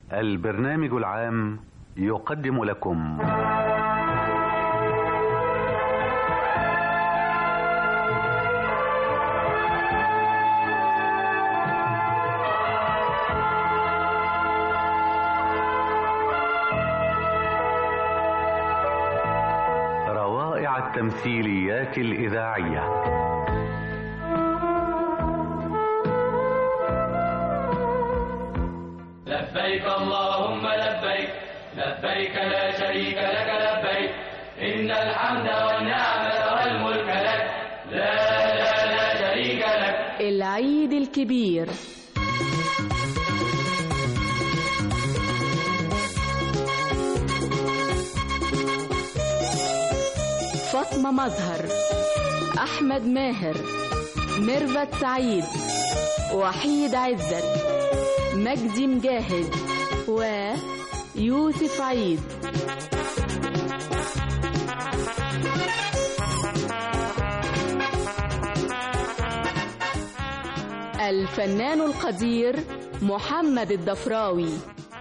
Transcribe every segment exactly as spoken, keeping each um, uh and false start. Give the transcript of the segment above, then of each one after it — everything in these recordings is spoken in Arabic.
البرنامج العام يقدم لكم روائع التمثيليات الإذاعية. لبيك اللهم لبيك لبيك لا شريك لك لبيك إن الحمد والنعمة والملك لك لا لا لا شريك لك. العيد الكبير. فاطمة مظهر، أحمد ماهر، ميرفت سعيد، وحيد عزت، مجدي مجاهد، ويوسف عيد. الفنان القدير محمد الضفراوي.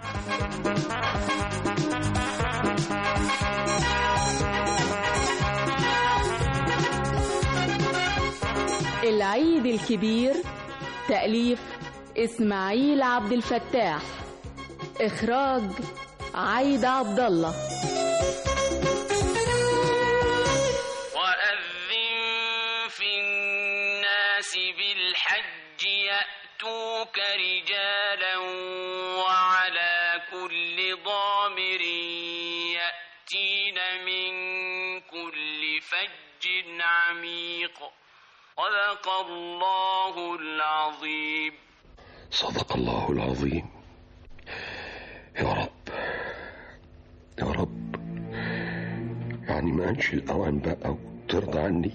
العيد الكبير، تأليف إسماعيل عبد الفتاح، إخراج عايدة عبد الله. وأذن في الناس بالحج يأتوك رجالا وعلى كل ضامر يأتين من كل فج عميق. صدق الله العظيم. صدق الله العظيم. يا رب يا رب، يعني ما انش الاوان بقى وترضى عني.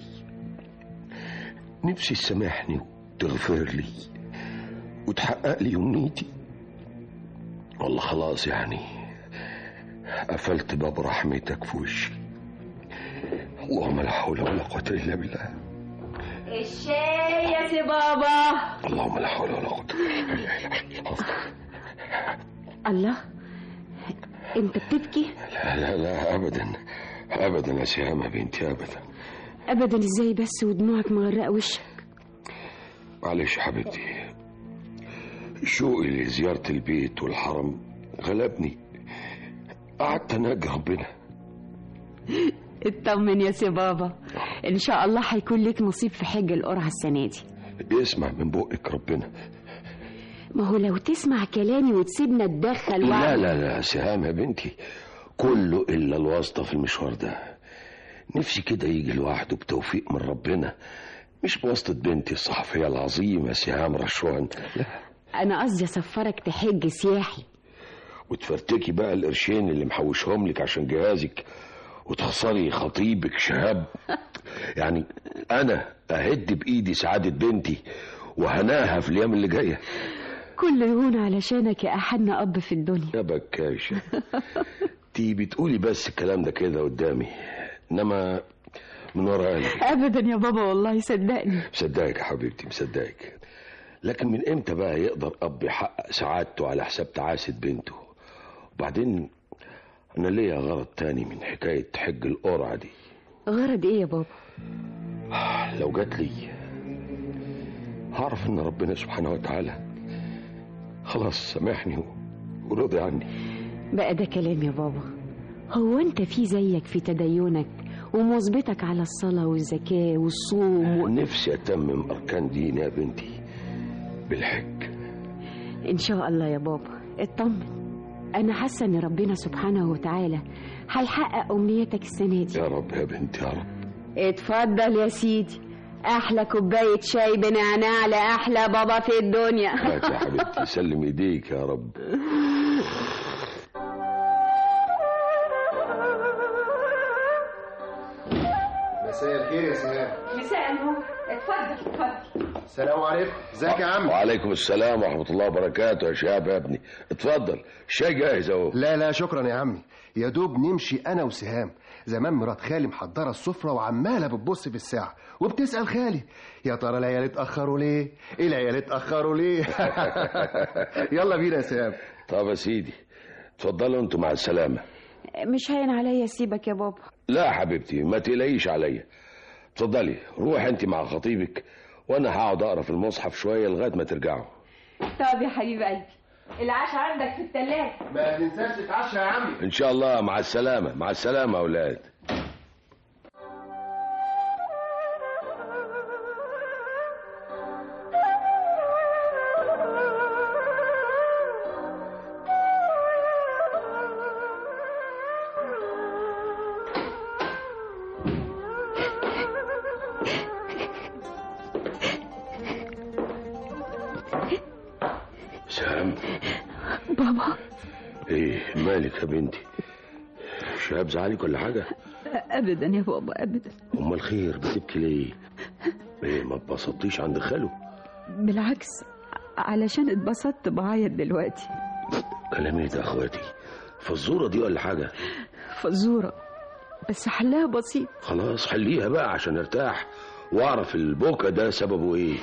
نفسي تسامحني وتغفر لي وتحقق لي امنيتي. والله خلاص يعني قفلت باب رحمتك في وشي. اللهم لا حول ولا قوة الا بالله. الشاي يا سي بابا. اللهم لا حول ولا قوة. الله، انت بتبكي؟ لا لا لا ابدا ابدا يا سهامة بنتي، ابدا ابدا. ازاي بس ودموعك مغرقه وشك؟ معلش يا حبيبتي، شوقي لزيارة البيت والحرم غلبني، قعدت اناجي ربنا. اطمن يا سي بابا، ان شاء الله هيكون لك نصيب في حج القرعه السنه دي. اسمع من بقك ربنا. ما هو لو تسمع كلامي وتسيبنا نتدخل. لا لا لا سهام يا بنتي، كله الا الواسطه في المشوار ده. نفسي كده يجي لوحده بتوفيق من ربنا، مش بواسطه بنتي الصحفيه العظيمه سهام رشوان. لا، انا قصدي اسفرك تحج سياحي وتفرتكي بقى القرشين اللي محوشهم لك عشان جهازك وتخسري خطيبك شهاب. يعني انا اهد بايدي سعاده بنتي وهناها في الايام اللي جايه. كل يهون علشانك يا احن اب في الدنيا. يا بكاشه تي بتقولي بس الكلام ده كده قدامي، انما من ورا قلبي. ابدا يا بابا والله صدقني. مصدقك يا حبيبتي مصدقك، لكن من امتى بقى يقدر اب يحقق سعادته على حساب تعاسه بنته؟ وبعدين انا ليا غرض تاني من حكايه حج القرعه دي. غرض ايه يا بابا؟ لو جات لي هعرف ان ربنا سبحانه وتعالى خلاص سامحني ورضي عني. بقى ده كلام يا بابا؟ هو انت في زيك في تدينك ومواظبتك على الصلاة والزكاة والصوم و... نفسي اتمم اركان ديني يا بنتي بالحج ان شاء الله يا بابا. اطمن، انا حاسه ان ربنا سبحانه وتعالى هيحقق امنيتك السنه دي. يا رب يا بنتي يا رب. اتفضل يا سيدي، احلى كوبايه شاي بنعناع لاحلى بابا في الدنيا. هات يا حبيبتي، سلم ايديك يا رب. مساء الخير يا سهام. مساء النور. اتفضل اتفضل. السلام عليكم. ازيك يا عم؟ وعليكم السلام ورحمه الله وبركاته. يا شهاب يا ابني اتفضل، الشاي جاهز اهو. لا لا شكرا يا عمي، يا دوب نمشي انا وسهام. زمان مرات خالي محضره السفره وعماله بتبص في الساعه وبتسال خالي يا ترى العيال اتاخروا ليه؟ العيال اتاخروا ليه؟ يلا بينا يا سهام. طب يا سيدي اتفضلوا انتوا مع السلامة. مش هين عليا اسيبك يا بابا. لا حبيبتي ما تقلقيش عليا، اتفضلي روح انت مع خطيبك وانا هقعد اقرا في المصحف شويه لغايه ما ترجعوا. طب يا حبيب قلبي العشاء عندك في الثلاجه، ما تنساش تتعشى يا عمي. ان شاء الله. مع السلامه. مع السلامه يا اولاد. سام. بابا. ايه مالك يا بنتي؟ شهاب زعلك ولا حاجه؟ ابدا يا بابا ابدا. امال خير بتبكي ليه؟ ايه ما اتبسطتيش عند خاله؟ بالعكس علشان اتبسطت بعيط دلوقتي. كلام ايه ده يا اخواتي؟ فزوره دي ولا حاجه؟ فزوره بس حلها بسيط. خلاص حليها بقى عشان ارتاح واعرف البكا ده سببه ايه.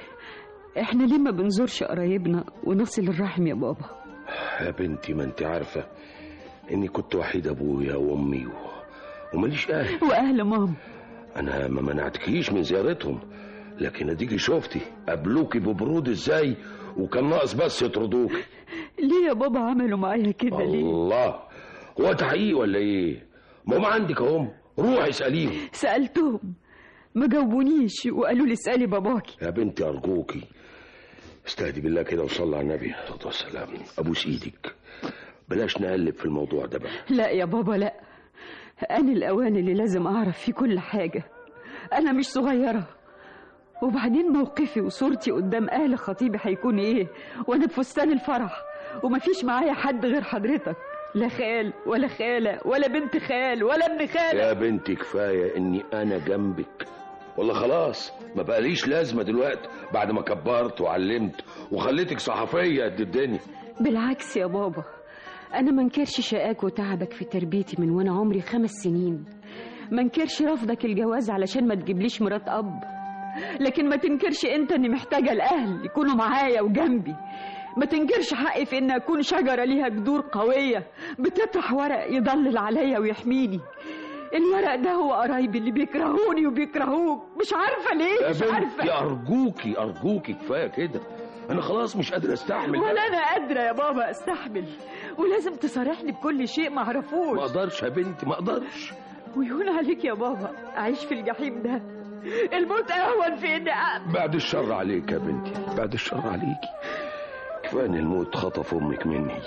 احنا ليه ما بنزورش قرايبنا ونصل الرحم يا بابا؟ يا بنتي ما انت عارفه اني كنت وحيد ابويا وامي و... وماليش اهل. واهل ماما. انا ما منعتكيش من زيارتهم، لكن اديكي شفتي قابلوكي ببرود ازاي، وكان ناقص بس يطردوكي. ليه يا بابا عملوا معايا كده ليه؟ الله، هو تحقيق ولا ايه؟ ماما عندك اهم، روحي اساليهم. سالتهم ما جاوبونيش وقالوا لي اسالي باباكي. يا بنتي ارجوكي استهدي بالله كده وصلي على النبي عليه الصلاه والسلام، ابوس ايدك بلاش نقلب في الموضوع ده بقى. لا يا بابا لا، انا الاوان اللي لازم اعرف فيه كل حاجه، انا مش صغيره. وبعدين موقفي وصورتي قدام اهل خطيبي هيكون ايه وانا بفستان الفرح ومفيش معايا حد غير حضرتك؟ لا خال ولا خاله ولا بنت خال ولا ابن خاله. يا بنتي كفايه اني انا جنبك، والله خلاص ما بقاليش لازمه دلوقتي بعد ما كبرت وعلمت وخليتك صحفيه قد الدنيا. بالعكس يا بابا، انا منكرش شقاك وتعبك في تربيتي من وانا عمري خمس سنين، منكرش رفضك الجواز علشان ما تجيبليش مرات اب، لكن ما تنكرش انت اني محتاجه الاهل يكونوا معايا وجنبي. ما تنكرش حقي في ان اكون شجره ليها جذور قويه بتطرح ورق يضلل عليا ويحميني. الورق ده هو قرايبي اللي بيكرهوني وبيكرهوك، مش عارفه ليه مش عارفه. يا ارجوكي ارجوكي كفايه كده، انا خلاص مش قادر استحمل. ولا انا قادره يا بابا استحمل، ولازم تصارحني بكل شيء ما اعرفوش. ما اقدرش يا بنتي ما اقدرش. ويهون عليك يا بابا اعيش في الجحيم ده، الموت اهون في اني أ... بعد الشر عليك يا بنتي، بعد الشر عليكي. كفايه ان الموت خطف امك مني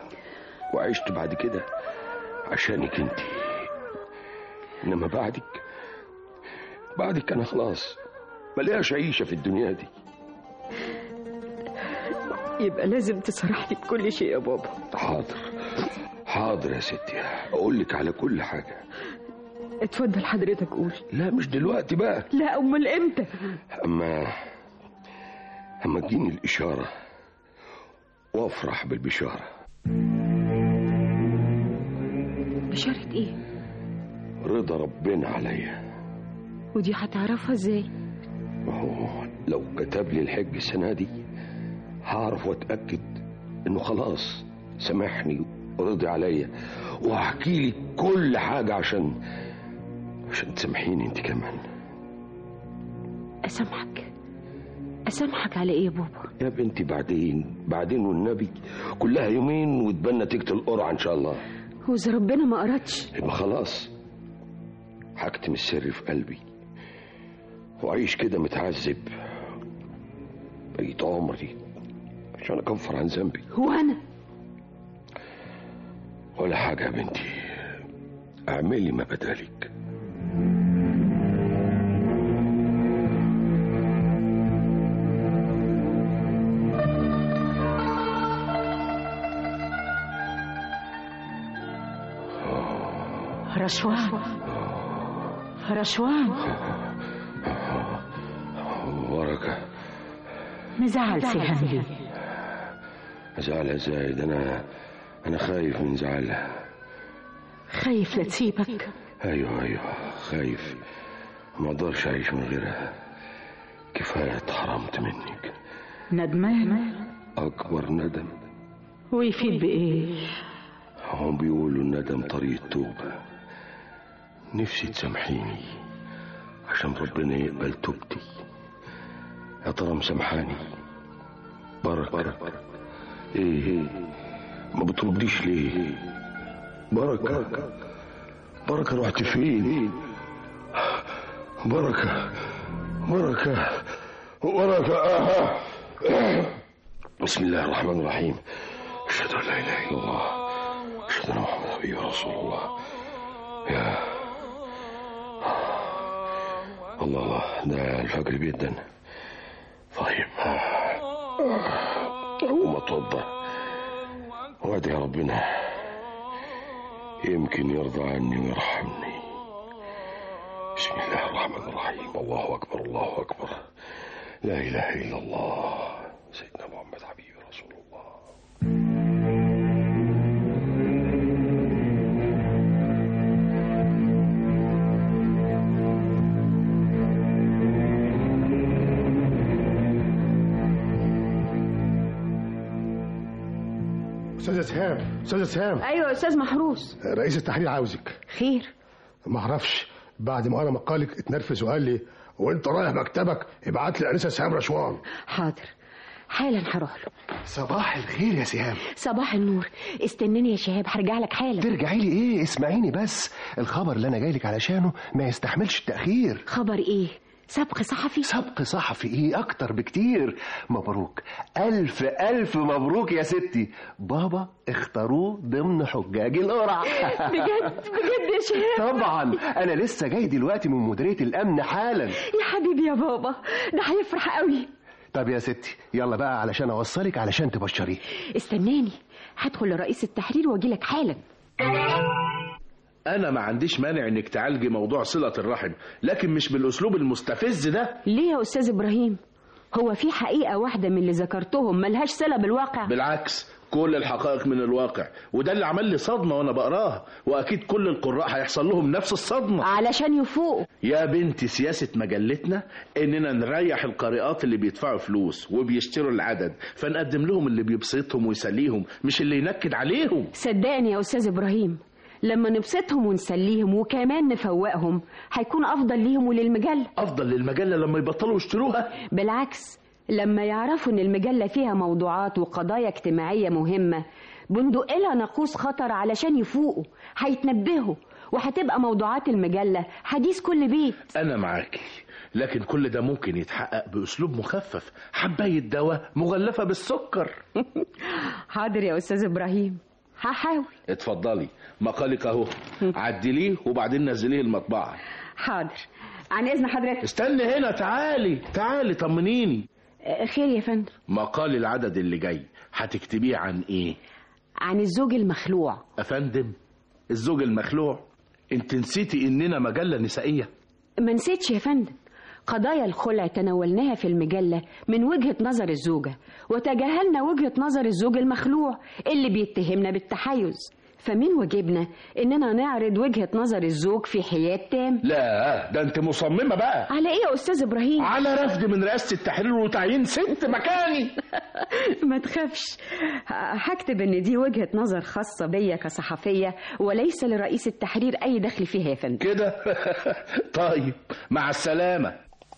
وعشت بعد كده عشانك انت، انما بعدك بعدك انا خلاص ملياش عيشه في الدنيا دي. يبقى لازم تصارحني بكل شيء يا بابا. حاضر حاضر يا ستي، اقول لك على كل حاجه. اتفضل حضرتك قول. لا مش دلوقتي بقى. لا امال امتى؟ اما اما تجيني الاشاره وافرح بالبشاره. بشاره ايه؟ رضا ربنا عليا. ودي هتعرفها ازاي؟ ما هو لو كتب لي الحج السنه دي هعرف واتاكد انه خلاص سامحني ورضي عليا، وهحكي لك كل حاجه عشان عشان تسامحيني انت كمان. اسامحك؟ اسامحك على ايه يا بابا؟ يا بنتي بعدين بعدين والنبي كلها يومين وتبان نتيجه القرعه ان شاء الله. واذا ربنا ما اردش يبقى خلاص هكتم السر في قلبي واعيش كده متعذب بقيت عمري عشان اكفر عن ذنبي. وانا ولا حاجه يا بنتي، اعملي ما بدالك. رشوان رشوان ورقة مزعل سهام ليه؟ زعلها ازاي؟ ده انا انا خايف من زعلها. خايف لا تسيبك؟ ايوه ايوه خايف، ما اقدرش اعيش من غيرها. كفايه اتحرمت منك. ندمان؟ اكبر ندم. ويفيد بإيه؟ هم بيقولوا الندم طريق التوبة. نفسي تسامحيني عشان ربنا يقبل توبتي. يا ترى مسامحاني؟ بركة ايه ما بترديش ليه؟ بركة بركة رحت فين؟ بركة بركة بركة بسم الله الرحمن الرحيم. أشهد أن لا إله إلا الله، أشهد أن محمد حبيبي رسول الله. يا الله الله، ده الفجر بيدن. طيب أقوم أتوضأ وأدعي ربنا يمكن يرضى عني ويرحمني. بسم الله الرحمن الرحيم. الله أكبر الله أكبر، لا إله إلا الله، سيدنا محمد حبيبي رسول الله. أستاذة سهام، أستاذة سهام. ايوه يا استاذ محروس. رئيس التحرير عاوزك. خير؟ ما اعرفش، بعد ما قرا مقالك اتنرفز وقال لي وانت رايح مكتبك ابعت لي انسه سهام رشوان. حاضر، حالا هروح له. صباح الخير يا سهام. صباح النور، استناني يا شهاب، هرجع لك حالا. ترجعي لي ايه؟ اسمعيني بس، الخبر اللي انا جاي لك علشانه ما يستحملش التأخير. خبر ايه؟ سبق صحفي؟ سبق صحفي ايه؟ اكتر بكتير. مبروك، الف الف مبروك يا ستي. بابا اختاروه ضمن حجاج القرعه. بجد بجد يا شهاب؟ طبعا، انا لسه جاي دلوقتي من مديريه الامن حالا. يا حبيبي يا بابا، ده هيفرح قوي. طب يا ستي يلا بقى علشان اوصلك علشان تبشريه. استناني، هدخل لرئيس التحرير واجي لك حالا. أنا ما عنديش مانع إنك تعالجي موضوع صلة الرحم، لكن مش بالأسلوب المستفز ده. ليه يا أستاذ إبراهيم؟ هو في حقيقة واحدة من اللي ذكرتهم ملهاش صلة بالواقع؟ بالعكس، كل الحقائق من الواقع، وده اللي عمل لي صدمة وأنا بقراها، وأكيد كل القراء هيحصل لهم نفس الصدمة. علشان يفوقوا. يا بنتي، سياسة مجلتنا إننا نريح القارئات اللي بيدفعوا فلوس وبيشتروا العدد، فنقدم لهم اللي بيبسطهم ويسليهم، مش اللي ينكد عليهم. صدقني يا أستاذ إبراهيم، لما نبسطهم ونسليهم وكمان نفوقهم هيكون أفضل ليهم وللمجلة. أفضل للمجلة لما يبطلوا يشتروها؟ بالعكس، لما يعرفوا إن المجلة فيها موضوعات وقضايا اجتماعية مهمة بندق لها ناقوس خطر علشان يفوقوا، هيتنبهوا، وهتبقى موضوعات المجلة حديث كل بيت. أنا معاكي، لكن كل ده ممكن يتحقق بأسلوب مخفف، حباية دواء مغلفة بالسكر. حاضر يا أستاذ إبراهيم، هحاول. اتفضلي، مقالك اهو، عدليه وبعدين نزليه المطبعة. حاضر، عن إذن حضرتك. استني هنا، تعالي تعالي طمنيني. خير يا فندم؟ مقال العدد اللي جاي هتكتبيه عن ايه؟ عن الزوج المخلوع. أفندم، الزوج المخلوع؟ انت نسيتي اننا مجلة نسائية. ما نسيتش يا فندم، قضايا الخلع تناولناها في المجلة من وجهة نظر الزوجة، وتجاهلنا وجهة نظر الزوج المخلوع اللي بيتهمنا بالتحيز، فمن واجبنا اننا نعرض وجهة نظر الزوج في حياد تام. لا، ده انت مصممة بقى. على ايه يا استاذ ابراهيم؟ على رفض من رئاسة التحرير وتعيين ست مكاني. ما تخافش، هكتب ان دي وجهة نظر خاصة بيا كصحفية وليس لرئيس التحرير اي دخل فيها يا فندم. كده؟ طيب، مع السلامة.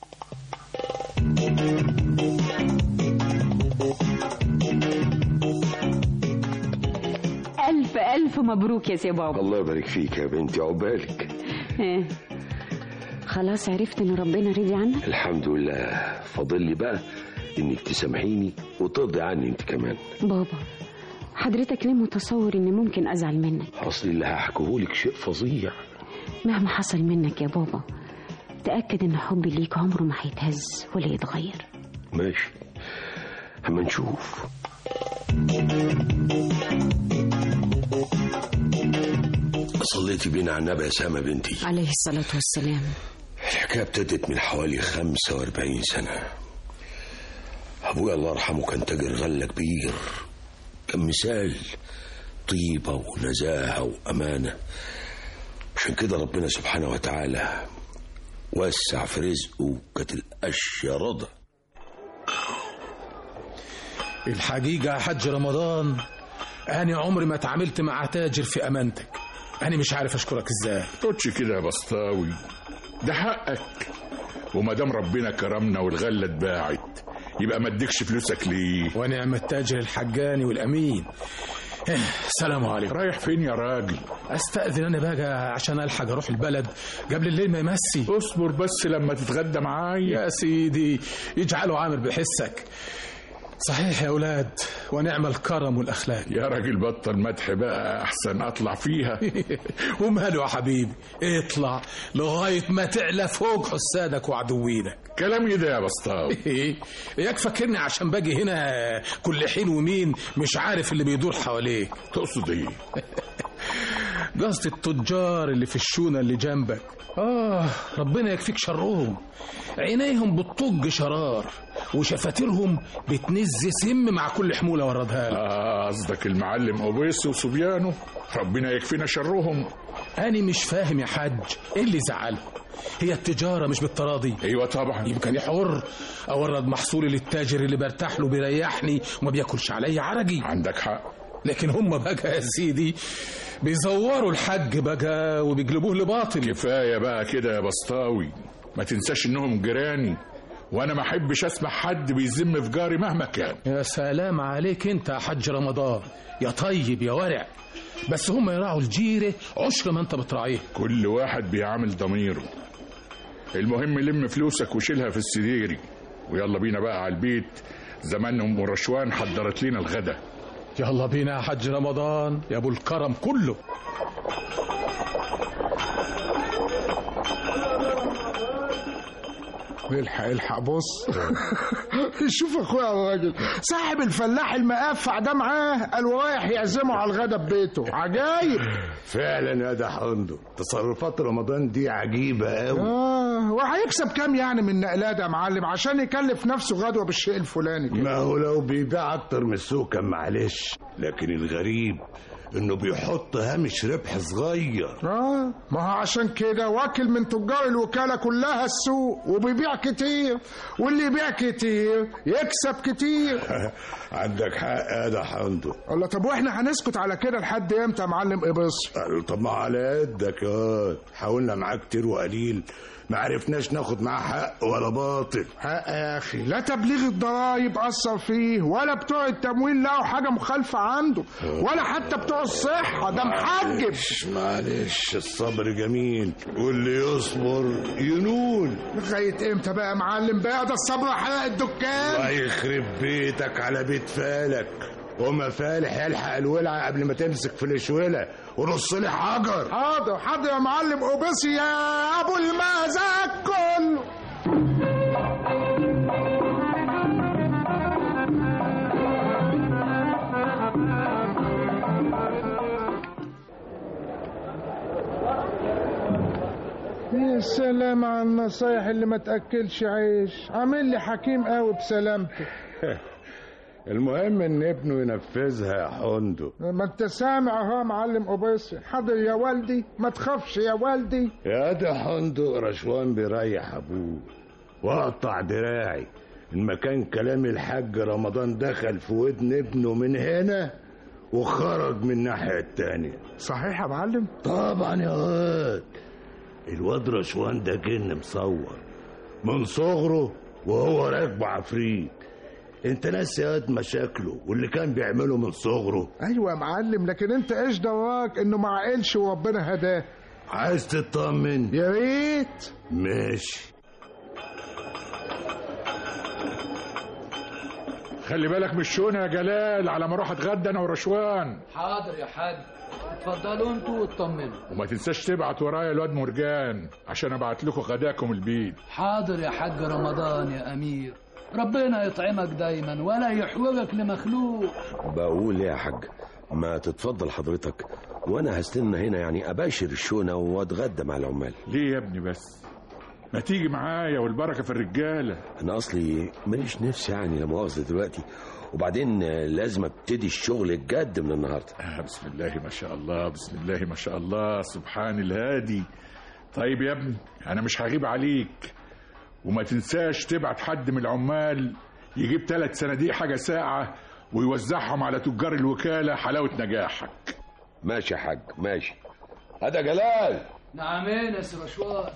ألف ألف مبروك يا سي بابا. الله يبارك فيك يا بنتي، عقبالك. ايه، خلاص عرفت ان ربنا رضي عنك؟ الحمد لله، فاضل لي بقى انك تسامحيني وترضي عني انت كمان. بابا، حضرتك ليه متصور اني ممكن ازعل منك؟ اصل اللي هحكيهولك شيء فظيع. مهما حصل منك يا بابا، تأكد ان حبي ليك عمره ما هيتهز ولا يتغير. ماشي، اما نشوف. صليتي بينا على النبي يا سامة بنتي عليه الصلاة والسلام. الحكاية ابتدت من حوالي خمسة واربعين سنة. أبويا الله يرحمه كان تاجر غلة كبير، كان مثال طيبة ونزاهة وأمانة، عشان كده ربنا سبحانه وتعالى وسع في رزقه، كانت الأشياء رضا. الحقيقة يا حاج رمضان أنا عمري ما اتعاملت مع تاجر في أمانتك. أنا مش عارف أشكرك إزاي. تقولش كده يا بسطاوي، ده حقك، وما دام ربنا كرمنا والغلة اتباعت يبقى ما اديكش فلوسك ليه؟ ونعم التاجر الحجاني والأمين. السلام عليكم. رايح فين يا راجل؟ استأذن انا بقى عشان الحق اروح البلد قبل الليل ما يمسي. اصبر بس لما تتغدى معايا يا سيدي، يجعله عامر بحسك. صحيح يا اولاد، ونعم الكرم والاخلاق. يا راجل بطل مدح بقى احسن اطلع فيها. وماله يا حبيبي، اطلع لغايه ما تعلى فوق حسادك وعدوينك. كلامي ده يا بسطاوي. اياك فاكرني عشان باجي هنا كل حين ومين مش عارف اللي بيدور حواليك. تقصد ايه؟ قصد التجار اللي في الشونه اللي جنبك. اه ربنا يكفيك شرهم. عينيهم بتطج شرار وشفاتيرهم بتنز سم مع كل حموله وردها لك. اه قصدك المعلم اوبيس وصبيانه، ربنا يكفينا شرهم. انا مش فاهم يا حاج ايه اللي زعلهم. هي التجاره مش بالتراضي؟ ايوه طبعا. يمكن حر اورد محصولي للتاجر اللي برتاح له بيريحني وما بياكلش عليا عرجي. عندك حق، لكن هم بقى يا سيدي بيزوروا الحج بقى وبيقلبوه لباطل. كفايه بقى كده يا بسطاوي، ما تنساش انهم جيراني وانا ما احبش اسمع حد بيذم في جاري مهما كان. يا سلام عليك انت يا حاج رمضان، يا طيب يا ورع. بس هم يراعوا الجيره عشر ما انت بتراعيه. كل واحد بيعامل ضميره. المهم لم فلوسك وشيلها في السديري ويلا بينا بقى على البيت، زمان ام رشوان حضرت لنا الغدا. يلا بينا يا حاج رمضان يا ابو الكرم كله. الحق الحق بص. شوف اخويا الراجل صاحب الفلاح المقفع ده معاه، قال رايح يعزمه على الغدا ببيته. عجايب فعلا يا ده حمدو، تصرفات رمضان دي عجيبه قوي. اه وهيكسب كام يعني من نقلات يا معلم عشان يكلف نفسه غدوه بالشيء الفلاني كده؟ ما هو لو بيبيع اكتر من السوق كان معلش، لكن الغريب انه بيحط هامش ربح صغير. اه ما هو عشان كده واكل من تجار الوكاله كلها السوق وبيبيع كتير، واللي يبيع كتير يكسب كتير. عندك حق يا ده حمدو. الله، طب واحنا هنسكت على كده لحد امتى يا معلم ابص؟ طب ما على قدك يا حاولنا معاه كتير وقليل ما عرفناش ناخد معاه حق ولا باطل. حق يا اخي، لا تبليغ الضرايب اثر فيه ولا بتوع التموين لقوا حاجه مخالفه عنده ولا حتى بتوع الصحه، ده محجب. معلش معلش الصبر جميل واللي يصبر ينول. لغايه امتى بقى يا معلم بقى؟ ده الصبر حرق الدكان. الله يخرب بيتك على بيت فالك، وما فالح يلحق الولعه قبل ما تمسك في الشوله ورص لي حجر. حاضر حاضر يا معلم اوبسي يا ابو المزاج كله. يا سلام على النصايح اللي ما تاكلش عيش، عامل لي حكيم قوي بسلامته. المهم ان ابنه ينفذها يا حندو. ما انت سامع اهو يا معلم اوبيسي. حاضر يا والدي، ما تخافش يا والدي. يا ده حندو رشوان بيريح ابوه واقطع دراعي المكان كلام الحاج رمضان دخل في ودن ابنه من هنا وخرج من الناحيه التانيه. صحيح يا معلم؟ طبعا يا واد، الواد رشوان ده جن مصور من صغره وهو راكبه عفريت. انت ناسي يا واد مشاكله واللي كان بيعمله من صغره. ايوه يا معلم، لكن انت ايش دراك انه ما عقلش وربنا هداه؟ عايز تطمن؟ يا ريت. ماشي. خلي بالك من الشونه يا جلال على ما اروح اتغدى انا ورشوان. حاضر يا حاج، اتفضلوا انتوا واطمنوا. وما تنساش تبعت ورايا الواد مرجان عشان ابعت لكم غداكم البيت. حاضر يا حاج رمضان يا امير، ربنا يطعمك دايما ولا يحوجك لمخلوق. بقول يا حاج ما تتفضل حضرتك وانا هستنى هنا يعني اباشر الشونه واتغدى مع العمال. ليه يا ابني بس؟ ما تيجي معايا والبركه في الرجاله. انا اصلي ماليش نفس يعني لا مؤاخذه دلوقتي، وبعدين لازم ابتدي الشغل الجد من النهارده. آه بسم الله ما شاء الله، بسم الله ما شاء الله، سبحان الهادي. طيب يا ابني انا مش هغيب عليك، وما تنساش تبعت حد من العمال يجيب ثلاث صناديق حاجه ساعه ويوزعهم على تجار الوكالة حلاوة نجاحك. ماشي يا حاج ماشي. هذا جلال. نعمين يا سي رشوان.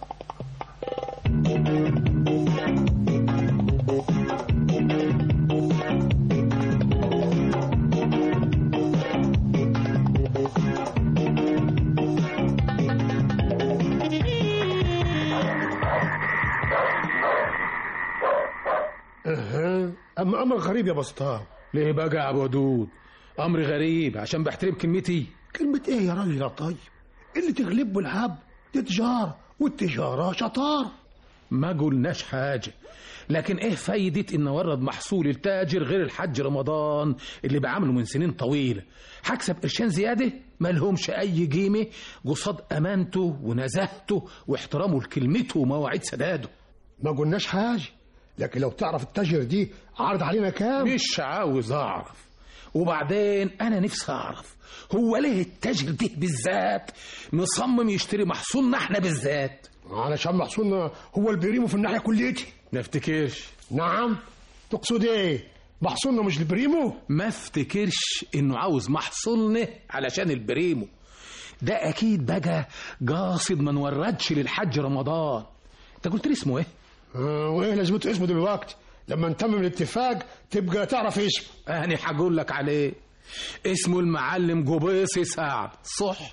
أه. أما أمر غريب يا بسطام. ليه بقى يا أبو ودود؟ أمر غريب عشان بحترم كلمتي. كلمة إيه يا راجل يا طيب؟ اللي تغلب بالهب دي تجارة، والتجارة شطارة. ما قلناش حاجة، لكن إيه فايدة إن أورد محصول التاجر غير الحج رمضان اللي بعمله من سنين طويلة؟ هكسب قرشين زيادة مالهمش أي قيمة قصاد أمانته ونزاهته واحترامه لكلمته ومواعيد سداده. ما قلناش حاجة، لكن لو تعرف التاجر دي عرض علينا كام؟ مش عاوز أعرف. وبعدين أنا نفسي أعرف هو ليه التاجر ده بالذات مصمم يشتري محصولنا احنا بالذات؟ علشان محصولنا هو البريمو في الناحية كليتي. ما افتكرش. نعم، تقصد ايه؟ محصولنا مش البريمو؟ ما افتكرش انه عاوز محصولنا علشان البريمو. ده اكيد بقى قاصد ما نوردش للحج رمضان. انت قلت لي اسمه ايه؟ آه وايه لازمته اسمه دلوقتي؟ لما نتمم الاتفاق تبقى تعرف اسمه. انا هقول لك عليه. اسمه المعلم جبيصي سعد، صح؟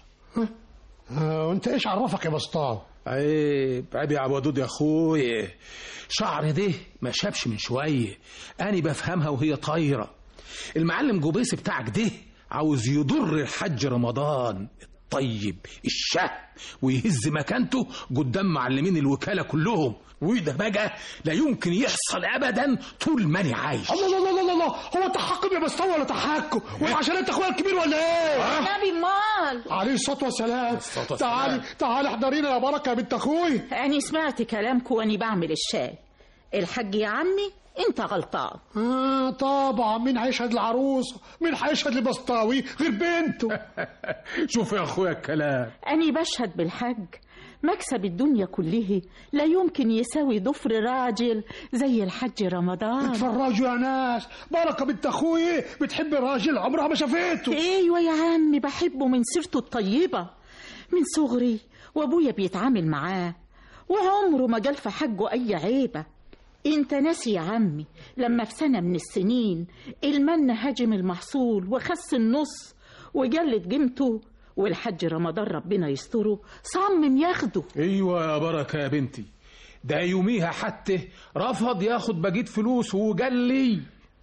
آه وانت ايش عرفك يا بسطام؟ عيب عيب يا ابو ودود يا اخويا. شعر ده ما شافش من شويه، انا بفهمها وهي طايره. المعلم جبيصي بتاعك ده عاوز يضر الحج رمضان الطيب الشهم ويهز مكانته قدام معلمين الوكاله كلهم، وده بقى لا يمكن يحصل ابدا طول ما انا عايش. الله الله الله الله، هو تحكم يا بسطام ولا تحكم؟ وعشان انت اخويا الكبير ولا ايه؟ نبي مال عليه الصلاه والسلام. تعالي تعالي احضرينا يا بركه يا بنت اخوي. انا سمعت كلامكم وانا بعمل الشاي. الحاج يا عمي انت غلطان. اه طبعا، مين هيشهد العروسه؟ مين هيشهد لبسطاوي غير بنته؟ شوف يا اخويا الكلام. انا بشهد بالحج. مكسب الدنيا كله لا يمكن يساوي ضفر راجل زي الحج رمضان. اتفرجوا يا ناس، بركه بنت اخوي بتحب راجل عمرها ما شافته. ايوه يا عمي بحبه من سيرته الطيبه من صغري، وابويا بيتعامل معاه وعمره ما قال في حجه اي عيبه. انت ناسي يا عمي لما في سنه من السنين المن هاجم المحصول وخس النص وجلت قيمته، والحج رمضان ربنا يستره صمم ياخده. ايوه يا بركه يا بنتي، ده يوميها حتى رفض ياخد بقيه فلوس وقال لي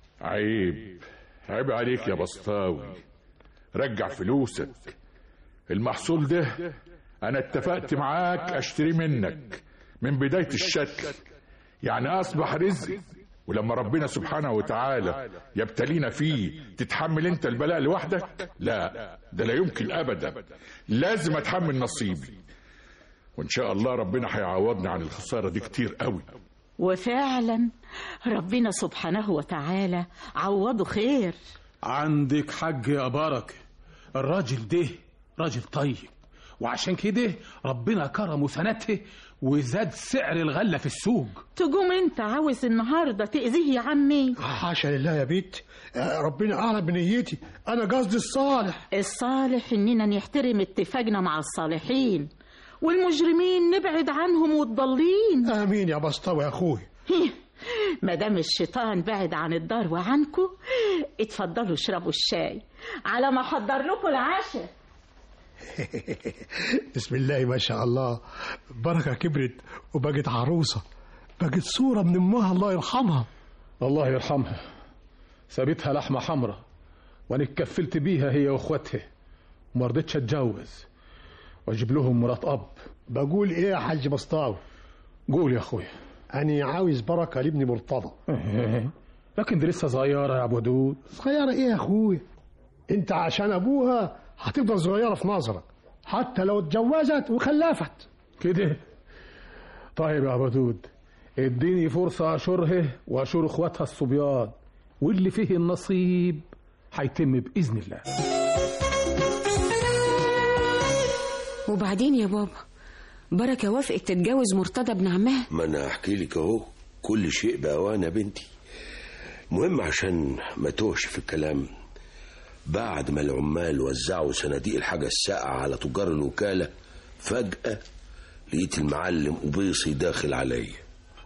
عيب عيب عليك يا بسطاوي، رجع فلوسك. المحصول ده انا اتفقت معاك اشتري منك من بدايه الشتل، يعني اصبح رزق، ولما ربنا سبحانه وتعالى يبتلينا فيه تتحمل انت البلاء لوحدك؟ لا، ده لا يمكن ابدا، لازم اتحمل نصيبي، وان شاء الله ربنا هيعوضني عن الخساره دي كتير قوي. وفعلا ربنا سبحانه وتعالى عوضه خير. عندك حق يا بركه، الراجل ده راجل طيب، وعشان كده ربنا كرمه سنته وزاد سعر الغلة في السوق. تقوم انت عاوز النهاردة تأذيه يا عمي؟ حاشا لله يا بيت، ربنا أعلم بنيتي، أنا قصدي الصالح. الصالح إننا نحترم اتفاقنا مع الصالحين، والمجرمين نبعد عنهم والضالين. آمين يا بسطاوي يا أخوي. مدام الشيطان بعد عن الدار وعنكم، اتفضلوا اشربوا الشاي على ما احضر لكم العشاء. بسم الله ما شاء الله، بركة كبرت وبقت عروسة، بقت صورة من امها الله يرحمها. الله يرحمها، سابتها لحمة حمراء وانا اتكفلت بيها هي واخواتها، وما رضيتش اتجوز واجيب لهم مرات اب. بقول ايه يا حاج بسطاوي؟ قول يا اخويا. انا عاوز بركة لابني مرتضى. لكن دي لسه صغيرة يا ابو ودود. صغيرة ايه يا اخويا؟ انت عشان ابوها هتفضل صغيرة في نظرك حتى لو اتجوزت وخلفت كده. طيب يا ابو ودود، اديني فرصة اشورها واشور اخواتها الصبيان، واللي فيه النصيب هيتم باذن الله. وبعدين يا بابا، بركة وافقت تتجوز مرتضى ابن عمها؟ ما انا احكي لك اهو، كل شيء بأوان يا بنتي. المهم عشان ما توهش في الكلام، بعد ما العمال وزعوا صناديق الحاجة الساقعة على تجار الوكالة، فجأة لقيت المعلم قبيصي داخل عليا.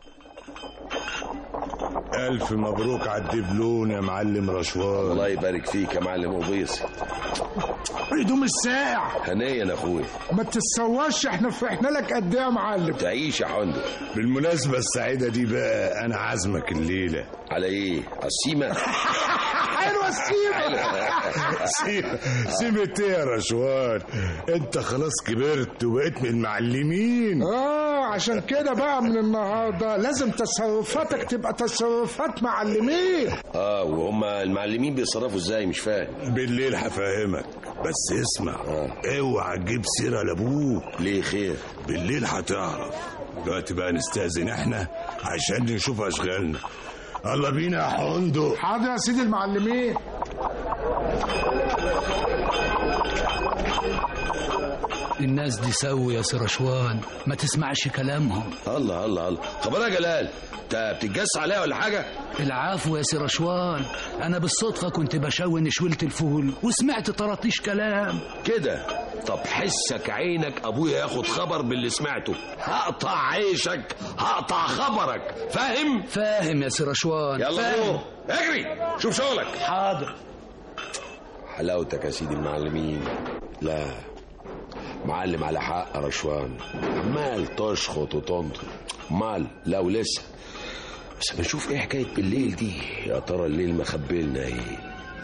ألف مبروك على الدبلون يا معلم رشوان. الله يبارك فيك يا معلم قبيصي. هدوم الساقع هنيا يا اخويا. ما تتسواش، احنا فرحنا لك قد ايه يا معلم. تعيش يا حندق. بالمناسبة السعيدة دي بقى أنا عازمك الليلة. على إيه؟ على السيمة؟ حلوة السيمة. سيمة سيمة إيه يا رشوان؟ أنت خلاص كبرت وبقيت من المعلمين. آه عشان كده بقى من النهاردة لازم تصرفاتك تبقى تصرفات معلمين. آه وهم المعلمين بيتصرفوا إزاي؟ مش فاهم. بالليل هفهمك، بس اسمع. آه. اوعى تجيب سيرة لأبوك. ليه خير؟ بالليل هتعرف. دلوقتي بقى نستأذن احنا عشان نشوف أشغالنا. يلا بينا يا حندق. حاضر يا سيدي المعلمين. الناس دي سوي يا سرشوان، ما تسمعش كلامهم. الله الله الله، خبر يا جلال، انت بتتجس عليا ولا حاجه؟ العفو يا سرشوان، انا بالصدفه كنت بشوي نشويلة الفول وسمعت طراطيش كلام كده. طب حسك عينك ابويا ياخد خبر باللي سمعته، هقطع عيشك، هقطع خبرك، فاهم؟ فاهم يا سرشوان. يلا قوم اجري شوف شغلك. حاضر. حلاوتك يا سيدي المعلمين. لا معلم على حق يا رشوان، مال تشخط وتنطر مال. لا ولسه، بس بنشوف ايه حكايه بالليل دي. يا ترى الليل مخبلنا ايه؟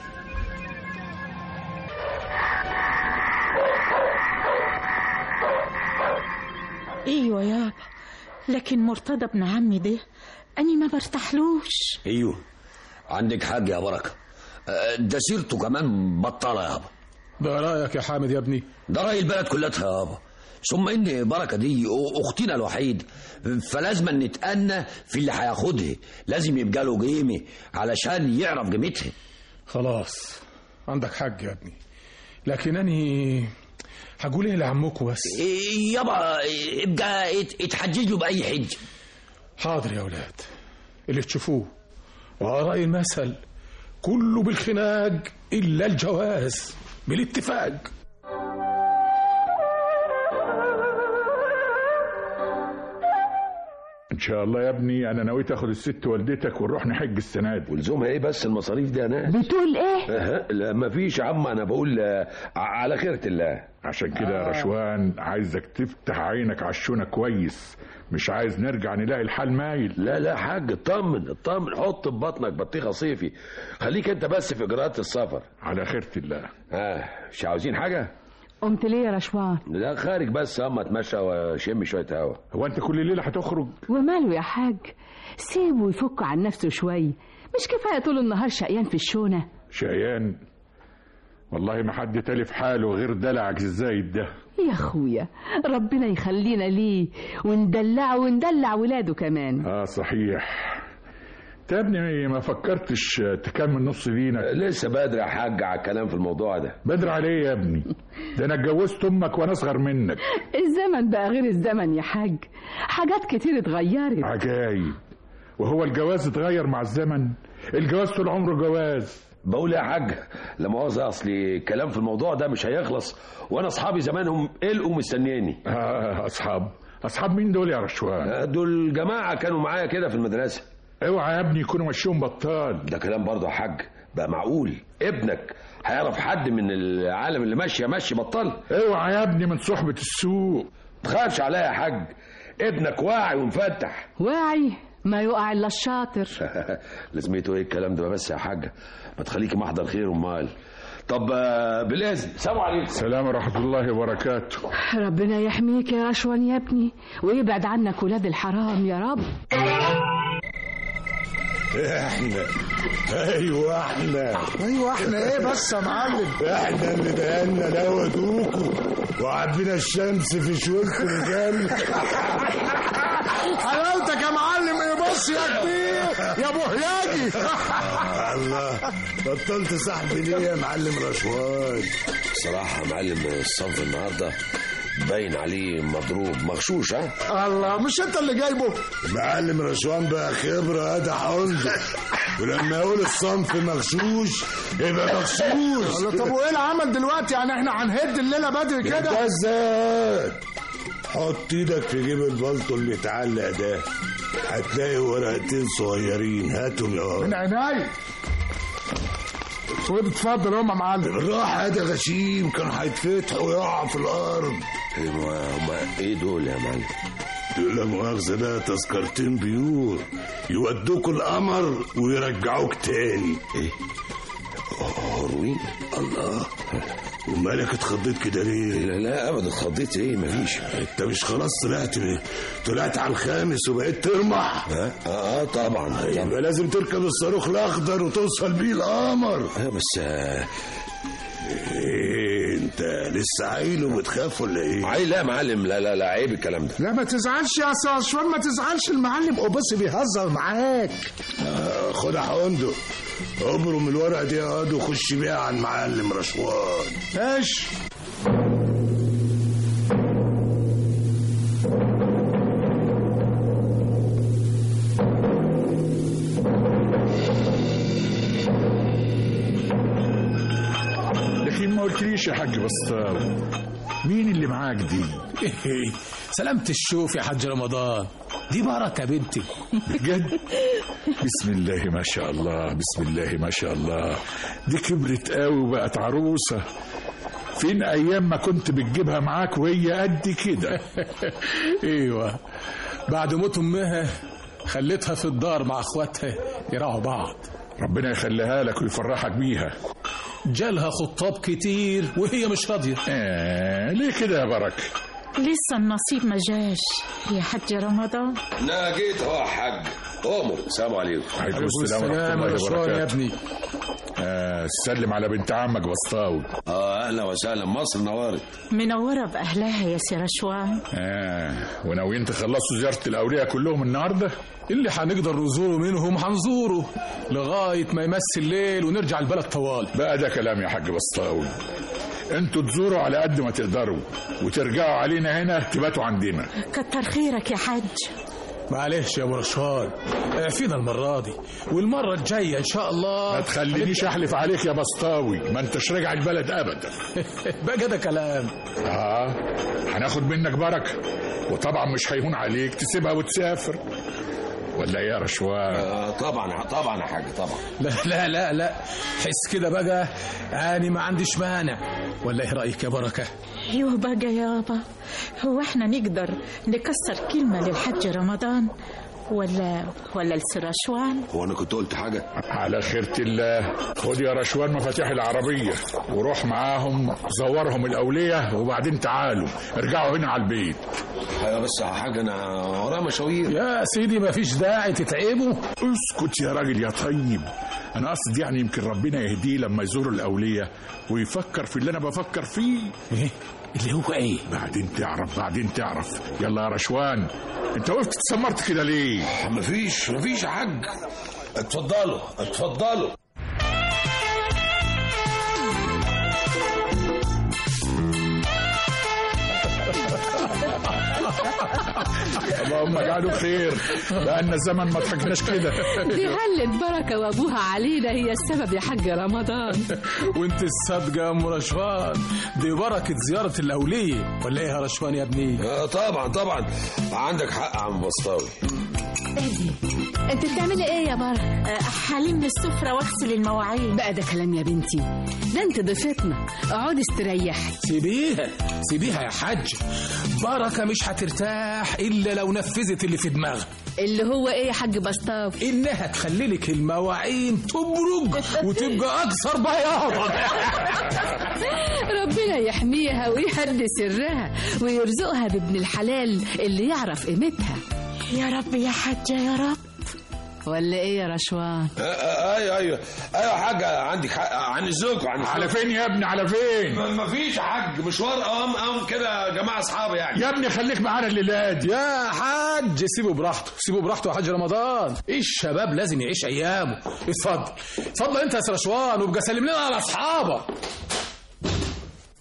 ايوه يابا، لكن مرتضى ابن عمي ده اني ما برتاحلوش. ايوه عندك حاج يا بركه، ده سيرته كمان بطاله يابا. ده رايك يا حامد يا ابني؟ ده راي البلد كلها يابا. ثم ان بركه دي اختنا الوحيد، فلازم نتأنى في اللي هياخدها. لازم يبقى له قيمه علشان يعرف قيمتها. خلاص عندك حق يا ابني، لكن اني هقول ايه لعمكم بس. إيه يابا، ابقى اتحججوا باي حج. حاضر يا اولاد، اللي تشوفوه. وعلى راي المثل كله بالخناق الا الجواز بالاتفاق. ان شاء الله يا ابني انا نويت اخد الست والدتك ونروح نحج السنه دي. ولزومها ايه بس المصاريف دي يا ناس؟ بتقول ايه؟ أه لا مفيش يا عم، انا بقول على خيرة الله. عشان كده يا آه. رشوان عايزك تفتح عينك على الشونه كويس، مش عايز نرجع نلاقي الحال مايل. لا لا حاج، اطمن اطمن، حط في بطنك بطيخه صيفي، خليك انت بس في اجراءات السفر. على خيرة الله. اه مش عاوزين حاجه؟ قمت ليه يا رشوان؟ لا خارج بس اما اتمشى واشم شويه هوا. هو انت كل ليله هتخرج؟ وماله يا حاج، سيبه يفك عن نفسه شويه، مش كفايه طول النهار شقيان في الشونه. شقيان؟ والله ما حد تالف حاله غير دلعك الزايد ده. يا اخويا ربنا يخلينا ليه وندلعه وندلع ولاده كمان. اه صحيح. يا ابني ما فكرتش تكمل نص دينك؟ لسه بدري يا حاج على الكلام في الموضوع ده. بدري عليه يا ابني، ده انا اتجوزت امك وانا اصغر منك. الزمن بقى غير الزمن يا حاج، حاجات كتير اتغيرت. عجايب، وهو الجواز اتغير مع الزمن؟ الجواز طول عمره جواز. بقول يا حاج لا مؤاخذة، اصلي الكلام في الموضوع ده مش هيخلص، وانا اصحابي زمانهم قلقوا مستنياني. اه اصحاب؟ اصحاب مين دول يا رشوان؟ دول جماعة كانوا معايا كده في المدرسة. اوعى يا ابني يكونوا مشيهم بطال. ده كلام برضه يا حاج، بقى معقول ابنك هيعرف حد من العالم اللي ماشي ماشي بطال؟ اوعى يا ابني من صحبة السوق. تخافش عليا يا حاج، ابنك واعي ومفتح. واعي؟ ما يقع الا الشاطر. لازمته ايه الكلام ده بس يا حاج؟ ما تخليكي محضر خير امال. طب بالاذن، سلام عليكم. السلام ورحمه الله وبركاته. ربنا يحميك يا رشوان يا ابني، ويبعد عنك ولاد الحرام يا رب. احنا ايوه احنا ايوه احنا ايه بس يا معلم؟ احنا اللي دهنا الهوا دوكو وعبينا الشمس في شوية رجال. حلاوتك يا معلم. ايه بص يا كبير يا ابو هياجي. الله، بطلت صاحبي ليه يا معلم رشوان؟ بصراحه يا معلم الصنف النهارده باين عليه مضروب مغشوش. ها الله، مش انت اللي جايبه؟ معلم رشوان بقى خبره ده حندق. ولما يقول الصنف مغشوش يبقى مغشوش. طب وايه العمل دلوقتي؟ يعني احنا هنهد الليله بدري كده؟ ده ازاي؟ حط ايدك في جيب البلطو اللي متعلق ده، هتلاقي ورقتين صغيرين، هاتهم يا من عينيا. خد اتفضل هم يا معلم. بالراحه يا غشيم، كانوا هيتفتحوا ويقعوا في الارض. هما ايه دول يا معلم؟ دول لا مؤاخذه بقى تذكرتين بيور يودوكوا القمر ويرجعوك تاني. ايه؟ هروين؟ الله، ومالك اتخضيت كده ليه؟ لا لا ابدا اتخضيت ايه؟ مفيش. انت مش خلاص طلعت طلعت على الخامس وبقيت ترمح؟ اه اه طبعا. يبقى لازم تركب الصاروخ الاخضر وتوصل بيه القمر. اه بس آه ايه انت لسه عيل وبتخاف ولا ايه؟ عيل؟ لا يا معلم، لا لا لا عيب الكلام ده. لا ما تزعلش يا استاذ رشوان، ما تزعلش، المعلم وبص بيهزر معاك. آه خد يا حندق، ابرم الورقه دي يا واد وخش بيها على المعلم رشوان. ماشي. لكن ما قلتليش يا حاج بسطاوي، مين اللي معاك دي؟ سلامة الشوف يا حاج رمضان، دي بركة بنتي. بجد؟ بسم الله ما شاء الله، بسم الله ما شاء الله، دي كبرت قوي وبقت عروسة. فين ايام ما كنت بتجيبها معاك وهي قد كده؟ ايوه، بعد موت امها خليتها في الدار مع اخواتها يراعوا بعض. ربنا يخليها لك ويفرحك بيها. جالها خطاب كتير وهي مش راضيه. آه ليه كده يا بركه؟ لسه النصيب ما جاش يا حاج رمضان. لا جيت اهو يا حاج. امر. السلام عليكم. وعليكم السلام ورحمه الله وبركاته. يا ابني آه سلم على بنت عمك بسطاوي. اه اهلا وسهلا، مصر نورت. منوره باهلها يا سي رشوان. اه وناويين تخلصوا زياره الاولياء كلهم النهارده؟ اللي هنقدر نزوره منهم هنزوره لغايه ما يمس الليل ونرجع البلد طوال. بقى ده كلام يا حاج بسطاوي، انتوا تزوروا على قد ما تقدروا وترجعوا علينا هنا تباتوا عندنا. كتر خيرك يا حاج. معلش يا ابو رشوان، اعفينا المره دي والمره الجايه ان شاء الله. ما تخلينيش احلف عليك يا بسطاوي، ما انتش راجع البلد ابدا. بقى ده كلام. اه هناخد منك بركه، وطبعا مش هيهون عليك تسيبها وتسافر، ولا ايه يا رشوان؟ آه طبعا طبعا يا حاج طبعا. لا لا لا لا حس كده بقى، انا ما عنديش مانع، ولا ايه رايك يا بركه؟ ايوه بقى يابا، هو احنا نقدر نكسر كلمه للحاج رمضان ولا ولا لسرشوان؟ هو انا كنت قلت حاجه؟ على خيرة الله، خد يا رشوان مفاتيح العربيه وروح معاهم زورهم الاوليه وبعدين تعالوا ارجعوا هنا على البيت. ايوه بس يا حاج انا ورايا مشاوير. يا سيدي مفيش داعي تتعبوا. اسكت يا راجل يا طيب، انا قصدي يعني يمكن ربنا يهديه لما يزور الاوليه ويفكر في اللي انا بفكر فيه. ايه اللي هو ايه؟ بعدين تعرف بعدين تعرف. يلا يا رشوان، انت وقفت اتسمرت كده ليه؟ مفيش مفيش يا حاج، اتفضلوا اتفضلوا. اللهم اجعله خير، بقالنا زمن ما ضحكناش كده. دي هلت بركه وابوها علينا هي السبب يا حاج رمضان. وانت الصادقه يا ام رشوان، دي بركه زياره الاوليه، ولا ايه يا رشوان يا ابني؟ آه طبعا طبعا عندك حق يا عم بسطاوي. اهدي، انت بتعملي ايه يا بركه؟ حلم السفره واغسل المواعين. بقى ده كلام يا بنتي، ده انت ضيفتنا، اقعدي استريحي. سيبيها سيبيها يا حاج، بركه مش هترتاح الا لو نفذت اللي في دماغها. اللي هو ايه يا حاج بسطاوي؟ انها تخلي لك المواعين تبرج وتبقى اكثر بياضا. ربنا يحميها ويهدي سرها ويرزقها بابن الحلال اللي يعرف قيمتها يا رب يا حاجه يا رب. ولا ايه يا رشوان؟ ايوه ايوه ايوه يا حاج، عندك حق عن الزوج وعن على فين يا ابني على فين؟ ما فيش يا حاج، مشوار قام قام كده يا جماعه اصحابي يعني. يا ابني خليك معانا الليله دي يا حاج. سيبه براحته سيبه براحته يا حاج رمضان، الشباب لازم يعيش ايامه. اتفضل اتفضل انت يا رشوان، وابقى سلم لنا على اصحابك.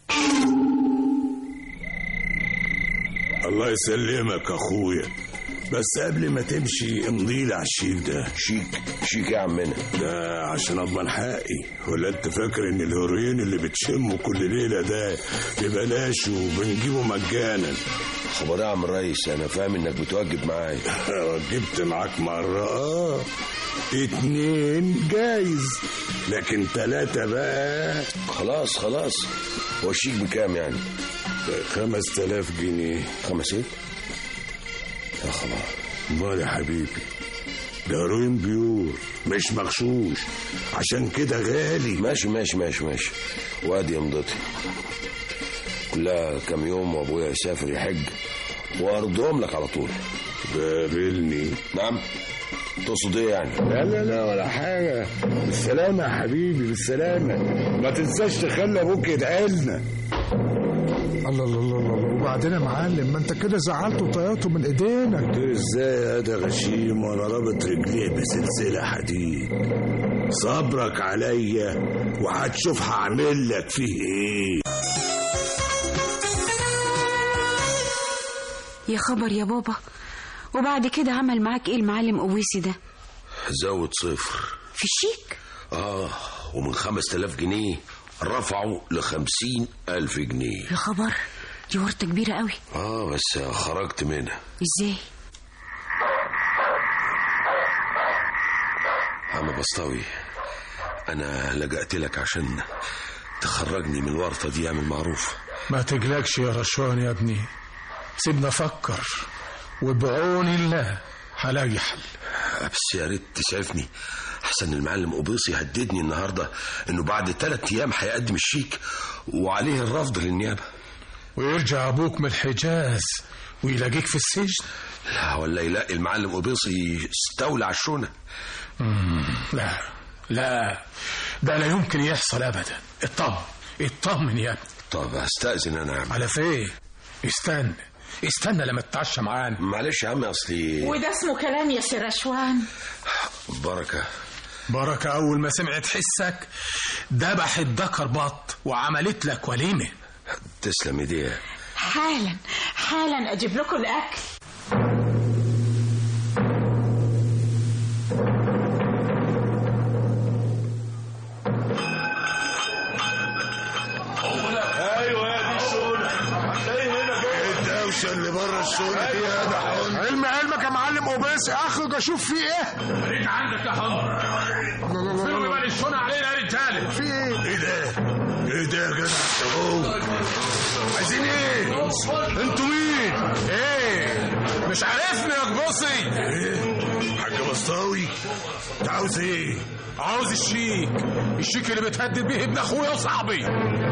الله يسلمك اخويا، بس قبل ما تمشي امضي لي على الشيك ده. شيك شيك يا عمنا؟ ده عشان اضمن حقي. ولا انت فاكر ان الهيروين اللي بتشمه كل ليله ده ببلاش وبنجيبه مجانا؟ خبر يا عم الريس، انا فاهم انك بتواجب معايا. وجبت معاك مره اه اتنين جايز، لكن تلاتة بقى. خلاص خلاص. هو الشيك بكام يعني؟ خمس تلاف جنيه. خمس ايه؟ يا خبر. امال يا حبيبي، ده هيروين بيور مش مغشوش، عشان كده غالي. ماشي ماشي ماشي ماشي. وادي امضتي. كلها كام يوم وابويا يسافر يحج وارضهم لك على طول. قابلني. نعم. تقصد ايه يعني؟ لا لا لا ولا حاجة. بالسلامة يا حبيبي، بالسلامة. ما تنساش تخلي ابوك يدعي لنا. الله الله الله الله. وبعدين يا معلم، ما انت كده زعلته وطيرته من ايدينك. ازاي يا ده غشيم وانا رابط رجليه بسلسلة حديد؟ صبرك عليا وهتشوف هعمل لك فيه ايه. يا خبر يا بابا، وبعد كده عمل معاك ايه المعلم قويسي ده؟ زود صفر في الشيك. اه ومن خمس تلاف جنيه رفعوا لخمسين ألف جنيه. يا خبر، دي ورطة كبيرة قوي. اه بس خرجت منها. ازاي؟ عم بسطاوي، انا لجأت لك عشان تخرجني من الورطة دي. اعمل معروف. ما تقلقش يا رشوان يا ابني، سيبنا افكر وبعون الله هلاقي حل. بس يا ريت تسعفني، احسن المعلم قبيصي هددني النهارده انه بعد ثلاث ايام هيقدم الشيك وعليه الرفض للنيابه. ويرجع ابوك من الحجاز ويلاقيك في السجن. لا ولا يلاقي المعلم قبيصي استولى على الشونه. لا لا، ده لا يمكن يحصل ابدا. اطمن اطمن يا ابني. طب استاذن انا. على فين؟ استنى استنى لما تتعشى معانا. معلش يا عمي، اصلي وده اسمه كلام يا سي رشوان. بركه بركه اول ما سمعت حسك ذبحت ذكر بط وعملت لك وليمه. تسلم ايديها. حالا حالا اجيب لكم الاكل. اللي بره الشغل دي يا ده حن. علم علمك يا معلم قبيسي، اخرج اشوف فيه ايه. خليك عندك يا حن. سيبوا بقى الشونه علينا يا رجاله. في ايه؟ ايه ده؟ ايه ده يا جدع انت؟ عايزين ايه؟ انتوا مين؟ ايه؟ مش عارفني يا قبيسي؟ ايه؟ حاج بسطاوي، انت عاوز ايه؟ عاوز الشيك، الشيك اللي بتهدد بيه ابن اخويا وصاحبي.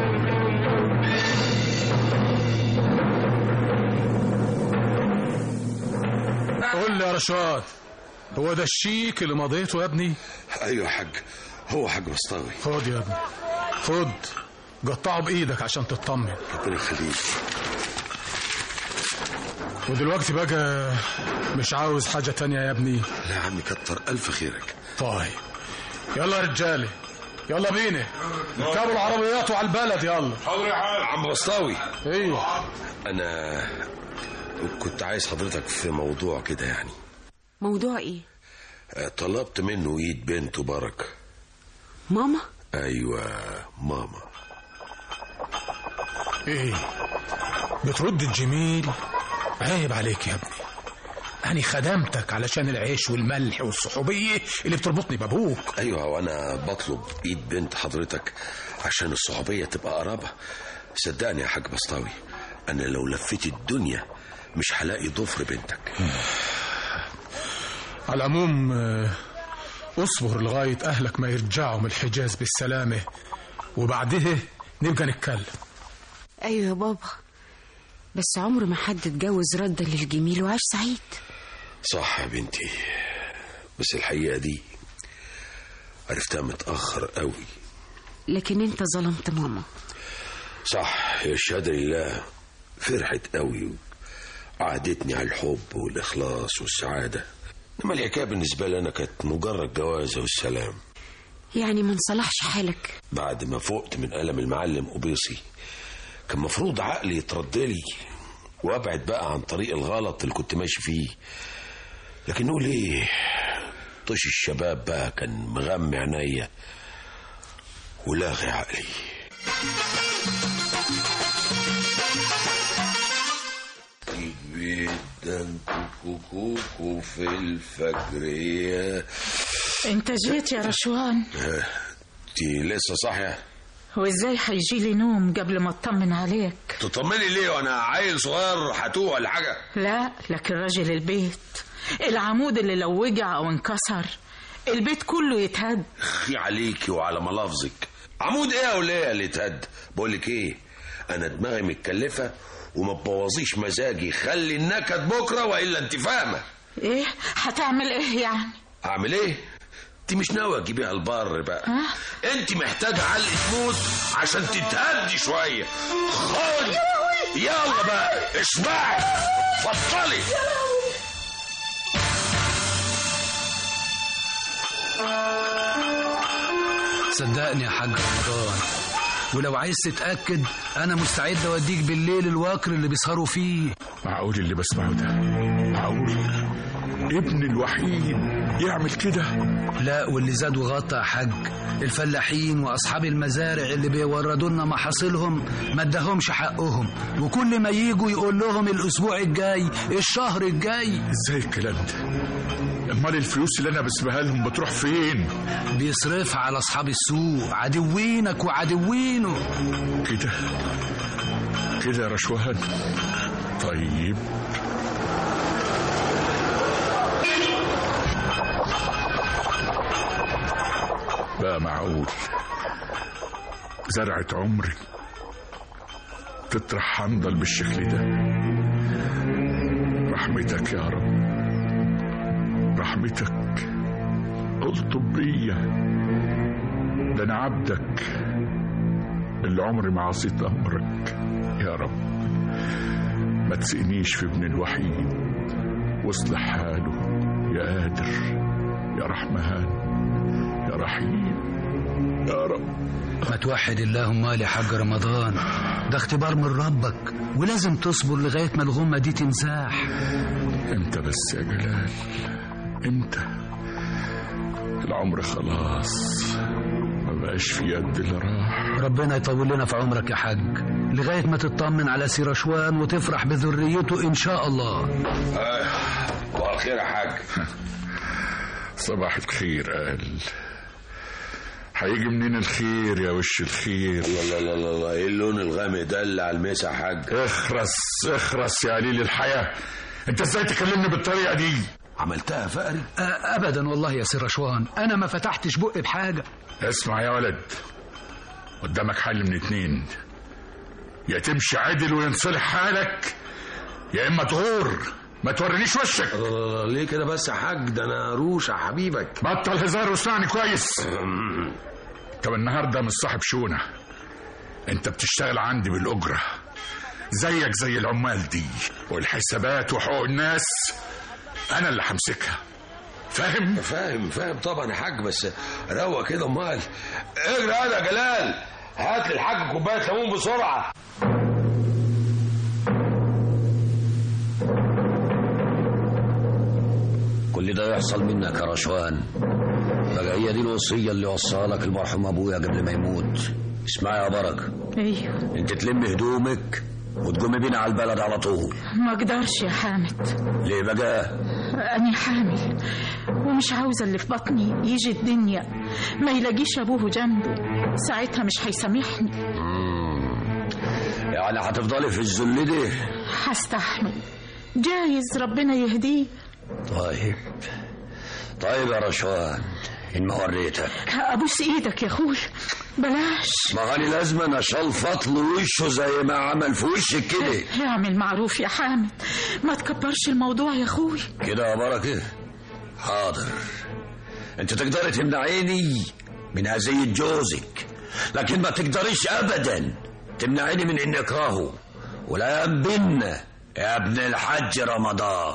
قول لي يا رشاد، هو ده الشيك اللي مضيته يا ابني؟ ايوه يا حاج، هو حاج بسطاوي. خد يا ابني خد، قطعه بايدك عشان تطمن. ربنا يخليك. ودلوقتي بقى مش عاوز حاجة تانية يا ابني؟ لا يا عمي، كتر الف خيرك. طيب يلا يا رجالي، يلا بينا نركبوا العربيات وعلى البلد. يلا. حاضر يا حاج. عم بسطاوي. ايوه. انا كنت عايز حضرتك في موضوع كده يعني. موضوع ايه؟ طلبت منه ايد بنته بركه. ماما؟ ايوه ماما. ايه بترد الجميل؟ عيب عليك يا ابني، أنا خدمتك علشان العيش والملح والصحوبية اللي بتربطني بابوك. ايوه، وانا بطلب ايد بنت حضرتك عشان الصحوبية تبقى قرابة. صدقني يا حاج بسطاوي، انا لو لفيت الدنيا مش هلاقي ضفر بنتك. على العموم اصبر لغاية اهلك ما يرجعوا من الحجاز بالسلامة، وبعدها نبقى نتكلم. ايوه يا بابا، بس عمر ما حد اتجوز ردا للجميل وعاش سعيد. صح يا بنتي، بس الحقيقة دي عرفتها متأخر قوي. لكن انت ظلمت ماما. صح، يا الشهادة لله فرحت قوي وقعدتني على الحب والإخلاص والسعادة، إنما الحكاية بالنسبة لي أنا كانت مجرد جوازة والسلام. يعني ما نصلحش حالك؟ بعد ما فقت من ألم المعلم قبيصي كان مفروض عقلي يتردلي وابعد بقى عن طريق الغلط اللي كنت ماشي فيه. لكن نقول ايه، طش الشباب بقى كان مغمي عينيا ولاغي عقلي. جدا كوكو كوكو في الفجرية. انت جيت يا رشوان؟ دي لسه صاحية؟ وازاي هيجي لي نوم قبل ما اطمن عليك؟ تطمني ليه وانا عيل صغير هتوه ولا حاجة؟ لا، لكن راجل البيت، العمود اللي لو وجع او انكسر البيت كله يتهد. خي عليكي وعلى ملافظك. عمود ايه يا وليه اللي يتهد؟ بقولك ايه، انا دماغي متكلفة وما تبوظيش مزاجي، خلي النكد بكرة والا انت فاهمة. ايه هتعمل ايه يعني؟ اعمل ايه؟ انت مش ناوية تجيبيها البر بقى. أه؟ انت محتاجة علقة موت عشان تتهدي شوية. خدي يلا بقى اسمعي فضلي. صدقني يا حاج رمضان، ولو عايز تتأكد أنا مستعد أوديك بالليل الواكر اللي بيسهروا فيه. معقول اللي بسمعه ده؟ معقول ابن الوحيد يعمل كده؟ لا، واللي زاد وغطى يا حاج، الفلاحين وأصحاب المزارع اللي بيوردوا لنا محاصيلهم ما اداهمش حقهم، وكل ما يجوا يقول لهم الأسبوع الجاي، الشهر الجاي. ازاي الكلام ده؟ امال الفلوس اللي انا بسيبها لهم بتروح فين؟ بيصرفها على اصحاب السوق، عدوينك وعدوينه. كده كده يا رشوان. طيب بقى معقول زرعة عمري تطرح حنظل بالشكل ده؟ رحمتك يا رب، رحمتك الطب بيا، ده انا عبدك اللي عمري ما عصيت امرك يا رب. ما تسقنيش في ابن الوحيد واصلح حاله يا قادر يا رحمن يا رحيم يا رب. ما توحد اللهم يا حاج رمضان، ده اختبار من ربك ولازم تصبر لغاية ما الغمة دي تنزاح. امتى بس يا جلال، امتى؟ العمر خلاص ما بقاش في يد اللي راح. ربنا يطول لنا في عمرك يا حاج لغاية ما تطمن على سي رشوان وتفرح بذريته إن شاء الله. آه. صباح الخير يا حاج. صباح الخير. قال هيجي منين الخير يا وش الخير؟ لا لا لا لا، ايه اللون الغامق ده اللي على المسا يا حاج؟ اخرس اخرس يا قليل الحياة، انت ازاي تكلمني بالطريقة دي؟ عملتها فقري؟ أه ابدا والله يا سي رشوان، انا ما فتحتش بقي بحاجة. اسمع يا ولد، قدامك حل من اتنين، يا تمشي عدل وينصلح حالك، يا اما تغور ما تورينيش وشك. ليه كده بس يا حاج؟ ده انا روش يا حبيبك. بطل هزار واسمعني كويس. طب النهارده مش صاحب شونه، انت بتشتغل عندي بالاجره زيك زي العمال دي، والحسابات وحقوق الناس انا اللي همسكها. فاهم؟ فاهم فاهم طبعا يا حاج، بس روق كده. امال اجري هذا يا جلال، هات لي الحاج كوبايه ليمون بسرعه. كل ده يحصل منك يا رشوان، بقى هي دي الوصيه اللي وصاها لك المرحوم ابويا قبل ما يموت. اسمعي يا بركه، ايوه، انت تلمي هدومك وتقومي بينا على البلد على طول. ما اقدرش يا حامد. ليه بقى؟ أنا حامل ومش عاوزة اللي في بطني يجي الدنيا ما يلاقيش أبوه جنبه، ساعتها مش هيسامحني. يعني هتفضلي في الذل ده؟ هستحمل، جايز ربنا يهديه. طيب طيب يا رشوان، إن ما وريتك أبوس إيدك يا أخوي، بلاش. ما هاني لازم أشال فطل وشه زي ما عمل في وشك كده. اعمل معروف يا حامد، ما تكبرش الموضوع يا أخوي. كده يا بركة؟ حاضر. أنت تقدري تمنعيني من أذية جوزك، لكن ما تقدريش أبدا تمنعيني من إني أكرهه، ولا ينبنا يا ابن الحج رمضان.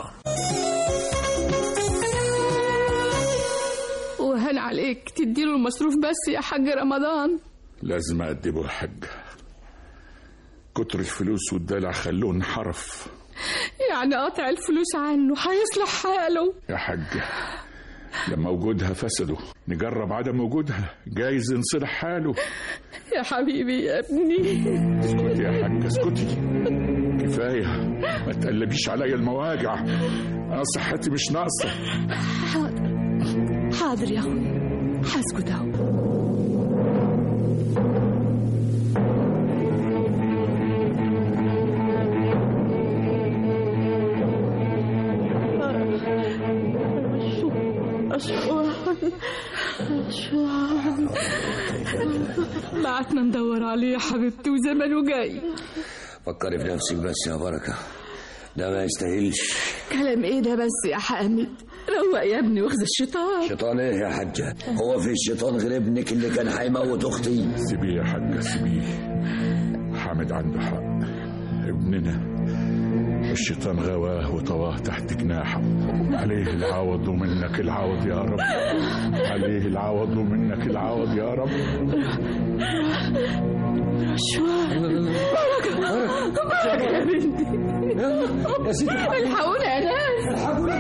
وهل عليك تديله المصروف بس يا حاج رمضان؟ لازم أدبه يا حاج، كتر الفلوس والدلع خلوه انحرف. يعني قطع الفلوس عنه هيصلح حاله؟ يا حاجة لما وجودها فسده، نجرب عدم وجودها جايز ينصلح حاله. يا حبيبي يا ابني. اسكتي يا حاجة اسكتي، كفاية ما تقلبيش عليا المواجع، أنا صحتي مش ناقصة. حاضر حاضر يا أخوي، هسكت أهو. أشوان أشوان بعتنا ندور عليه يا حبيبتي وزمنه جاي. فكري في نفسك بس يا بركة، ده ما يستاهلش. كلام ايه ده بس يا حامد؟ روق يا ابني واخذ الشيطان. شيطان ايه يا حاجة؟ هو في الشيطان غير ابنك اللي كان هيموت اختي؟ سيبيه يا حاجة سيبيه، حامد عنده حق، ابننا الشيطان غواه وطواه تحت جناحه، عليه العوض ومنك العوض يا رب، عليه العوض ومنك العوض يا رب. شوان بركة بركة يا بنتي، يا سيدي الحقونا يا ناس،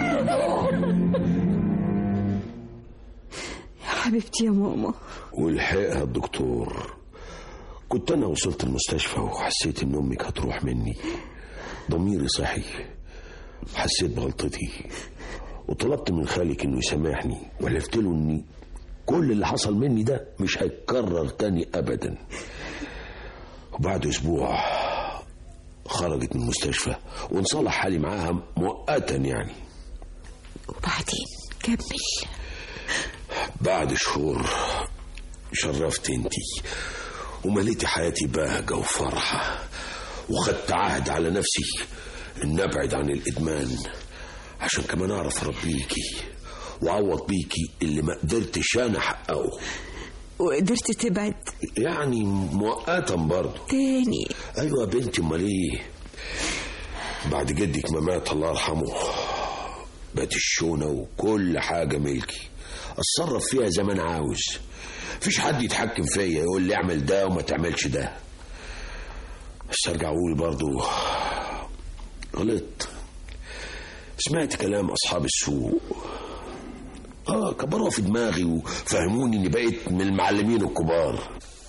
يا حبيبتي يا ماما. والحقها الدكتور، كنت انا وصلت المستشفى وحسيت ان امك هتروح مني، ضميري صحي، حسيت بغلطتي وطلبت من خالك انه يسامحني، وحلفت له اني كل اللي حصل مني ده مش هيتكرر تاني ابدا. وبعد اسبوع خرجت من المستشفى وانصلح حالي معاها مؤقتا يعني. وبعدين كمل. بعد شهور شرفت انتي ومليتي حياتي بهجة وفرحة، وخدت عهد على نفسي ان ابعد عن الادمان عشان كمان اعرف اربيكي وعوض بيكي اللي ما قدرتش انا احققه. وقدرت تبعد يعني مؤقتا برضه تاني؟ ايوه يا بنتي، امال ايه؟ بعد جدك ما مات الله يرحمه بقت الشونه وكل حاجه ملكي، اتصرف فيها زي ما انا عاوز، مفيش حد يتحكم فيا يقول لي اعمل ده وما تعملش ده. بس ارجع اقول برضه غلط، سمعت كلام اصحاب السوق، اه كبروا في دماغي وفهموني اني بقيت من المعلمين الكبار.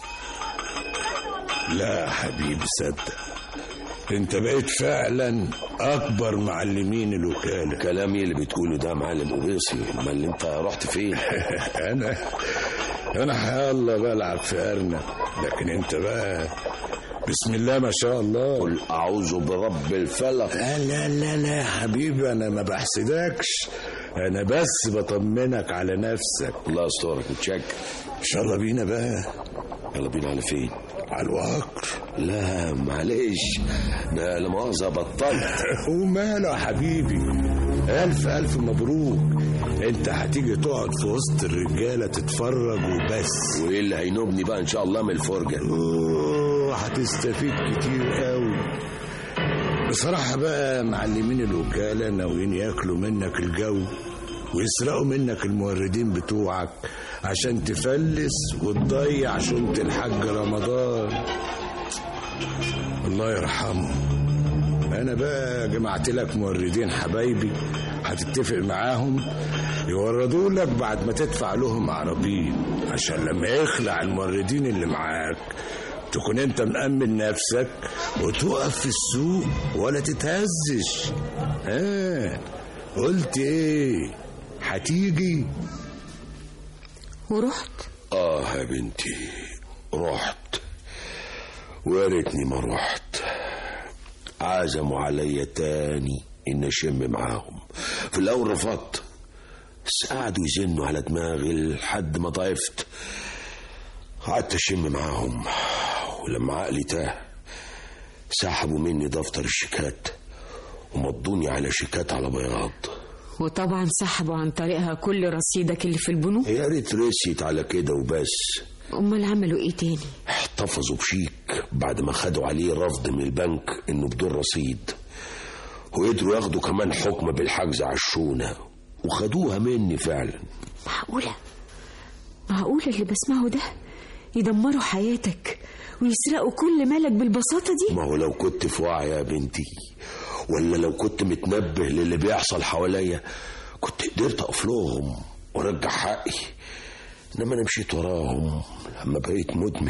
لا حبيبي صدق، انت بقيت فعلا اكبر معلمين الوكاله. كلامي اللي بتقوله ده معلم قبيصي، امال انت رحت فين؟ انا انا يلا بلعب في ارنب، لكن انت بقى بسم الله ما شاء الله. قل اعوذ برب الفلق. لا لا لا لا يا حبيبي، انا ما بحسدكش، انا بس بطمنك على نفسك. الله يسترك وتشك. يلا بينا بقى. يلا بينا على فين؟ على الوكر. لا معلش، انا لا مؤاخذة بطلت. وماله يا حبيبي، الف الف مبروك، انت هتيجي تقعد في وسط الرجاله تتفرج وبس. وايه اللي هينوبني بقى ان شاء الله من الفرجه؟ اوه هتستفيد كتير قوي بصراحه. بقى معلمين الوكاله ناويين ياكلوا منك الجو ويسرقوا منك الموردين بتوعك عشان تفلس وتضيع شنطة الحاج رمضان الله يرحمه. انا بقى جمعت لك موردين حبايبي، هتتفق معاهم يوردوا لك بعد ما تدفع لهم عربين، عشان لما يخلع الموردين اللي معاك تكون انت مأمن نفسك وتقف في السوق ولا تتهزش. ها قلت ايه؟ هتيجي؟ ورحت؟ اه يا بنتي رحت، ويا ريتني ما رحت. عزموا عليا تاني ان اشم معاهم، في الاول رفضت، بس قعدوا يزنوا على دماغي لحد ما ضعفت. قعدت اشم معاهم، ولما عقلي تاه سحبوا مني دفتر الشيكات ومضوني على شيكات على بياض. وطبعا سحبوا عن طريقها كل رصيدك اللي في البنوك. يا ريت رسيت على كده وبس. امال عملوا ايه تاني؟ احتفظوا بشيك بعد ما خدوا عليه رفض من البنك انه بدون رصيد، وقدروا ياخدوا كمان حكم بالحجز على الشونه، وخدوها مني فعلا. معقوله معقوله اللي بسمعه ده؟ يدمروا حياتك ويسرقوا كل مالك بالبساطه دي؟ ما هو لو كنت في وعي يا بنتي ولا لو كنت متنبه للي بيحصل حواليا كنت قدرت اقف لهم وارجع حقي. انما انا مشيت وراهم لما بقيت مدمن،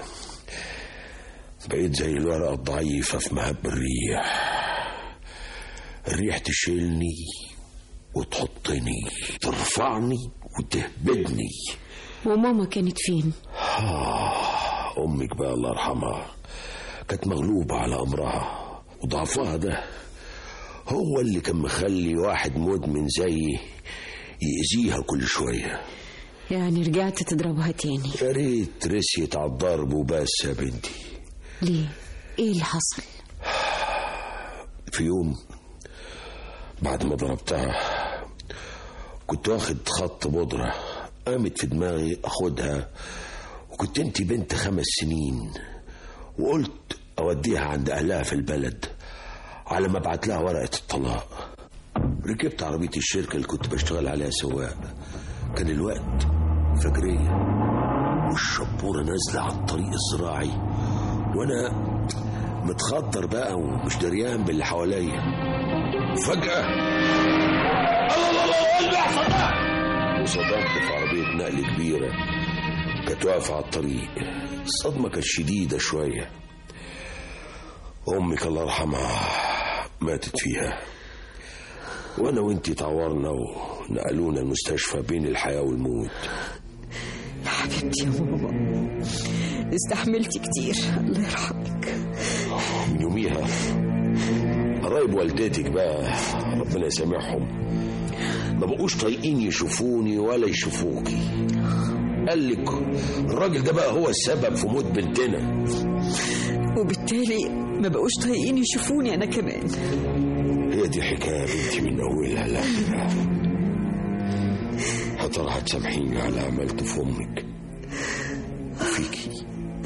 بقيت زي الورقة الضعيفة في مهب الريح. الريح تشيلني وتحطني، ترفعني وتهبدني. وماما كانت فين؟ آه أمك بقى الله يرحمها كانت مغلوبة على أمرها، وضعفها ده هو اللي كان مخلي واحد مدمن زيي يأذيها كل شوية. يعني رجعت تضربها تاني؟ يا ريت رسيت على الضرب وبس يا بنتي. ليه؟ ايه اللي حصل؟ في يوم بعد ما ضربتها كنت واخد خط بودرة، قامت في دماغي اخدها، وكنت انتي بنت خمس سنين، وقلت اوديها عند اهلها في البلد على ما ابعت لها ورقة الطلاق. ركبت عربية الشركة اللي كنت بشتغل عليها سواق. كان الوقت فجرية والشبورة نازلة على الطريق الزراعي، وانا متخدر بقى ومش دريان باللي حواليا. فجأة الله الله الله اللي بيحصل ده، وصدمت في عربية نقل كبيرة كانت واقفة على الطريق. الصدمة كانت شديدة شوية. أمك الله يرحمها ماتت فيها، وانا وانتي تعورنا ونقلونا المستشفى بين الحياة والموت. يا حبيبتي يا ماما، استحملتي كتير، الله يرحمك. من يوميها قرايب والدتك بقى ربنا يسامحهم ما بقوش طايقين يشوفوني ولا يشوفوكي. قال لك الراجل ده بقى هو السبب في موت بنتنا، وبالتالي ما بقوش طايقين يشوفوني انا كمان. هي دي حكايه بنتي من اولها لاخرها. يا ترى هتسامحيني على عملته في امك وفيكي؟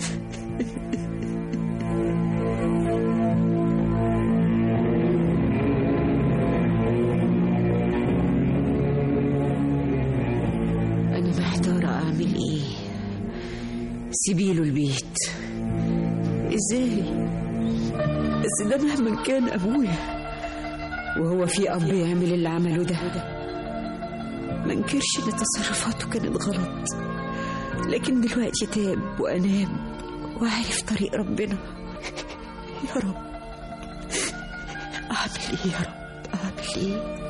انا محتاره اعمل ايه. سيبيله البيت. ازاي؟ بس ده مهما كان ابويا، وهو في اب يعمل اللي عمله ده. ما انكرش ان تصرفاته كانت غلط، لكن دلوقتي تاب واناب وعارف طريق ربنا. يا رب اعمل ايه؟ يا رب اعمل ايه؟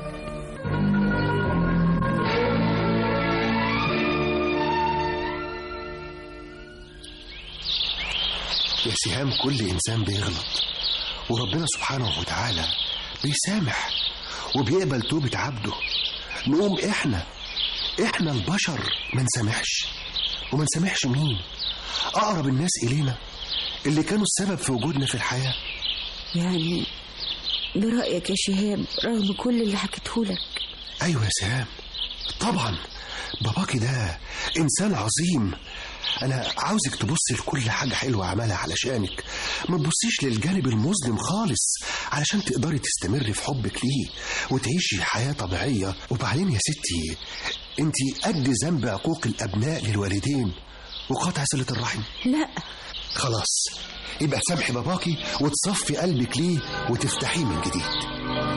يا سهام كل إنسان بيغلط، وربنا سبحانه وتعالى بيسامح وبيقبل توبة عبده. نقوم إحنا إحنا البشر ما نسامحش، وما نسامحش مين؟ أقرب الناس إلينا اللي كانوا السبب في وجودنا في الحياة. يعني ده رأيك يا شهاب رغم كل اللي حكيتهولك؟ أيوة يا سهام طبعا، باباكي ده إنسان عظيم. أنا عاوزك تبصي لكل حاجة حلوة عملها علشانك، ما تبصيش للجانب المظلم خالص، علشان تقدري تستمري في حبك ليه وتعيشي حياة طبيعية. وبعدين يا ستي انتي قد ذنب عقوق الأبناء للوالدين وقطع صلة الرحم. لا خلاص، يبقى تسامحي باباكي وتصفي قلبك ليه وتفتحيه من جديد.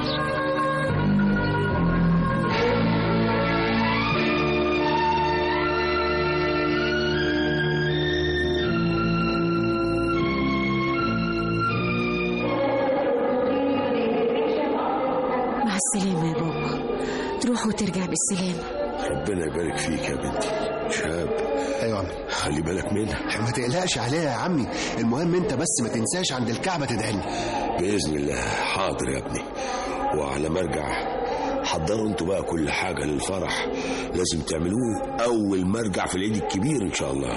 مع السلامة يا بابا، تروح وترجع بالسلامة. ربنا يبارك فيك يا بنتي. شاب ايوه يا عمي، خلي بالك منها. ما تقلقش عليها يا عمي، المهم انت بس ما تنساش عند الكعبة تدعيلي. بإذن الله. حاضر يا ابني. وعلى ما ارجع حضروا انتوا بقى كل حاجة للفرح، لازم تعملوه أول ما ارجع في العيد الكبير إن شاء الله.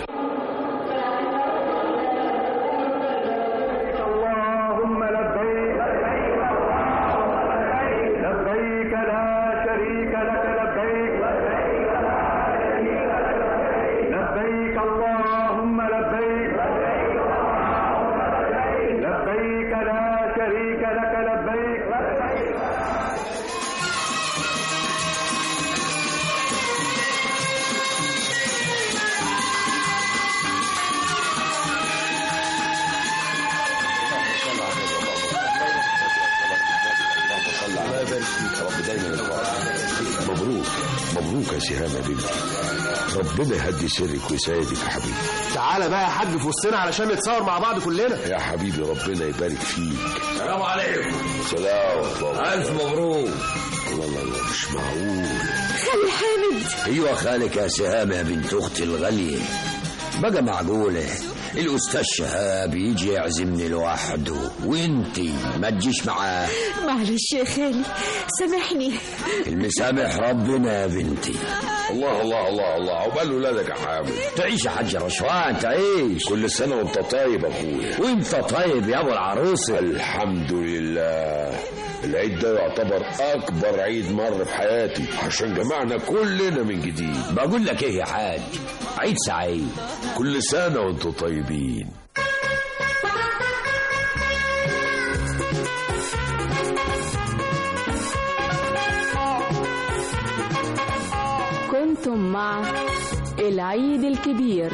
دايما الفرح. مبروك مبروك يا سهام يا بنتي، ربنا يهدي سرك ويسعدك يا حبيبي. تعالى بقى يا حاج في وسطنا علشان نتصور مع بعض كلنا. يا حبيبي ربنا يبارك فيك. السلام عليكم. سلام. ألف مبروك. الله الله الله مش معقول. خالي حامد. أيوة خالك يا سهام يا بنت أختي الغالية. بقى معقولة الأستاذ شهاب يجي يعزمني لوحده وانتي ما تجيش معاه؟ معلش يا خالي سامحني. المسامح ربنا يا بنتي. الله الله الله الله عقبال ولادك يا حامد. تعيش يا حاج رشوان تعيش. كل سنة وانت طيب اخويا. وانت طيب يا ابو العروسة. الحمد لله. العيد ده يعتبر اكبر عيد مر في حياتي عشان جمعنا كلنا من جديد. بقول لك ايه يا حاج، عيد سعيد. كل سنة وانتم طيبين. كنتم مع العيد الكبير.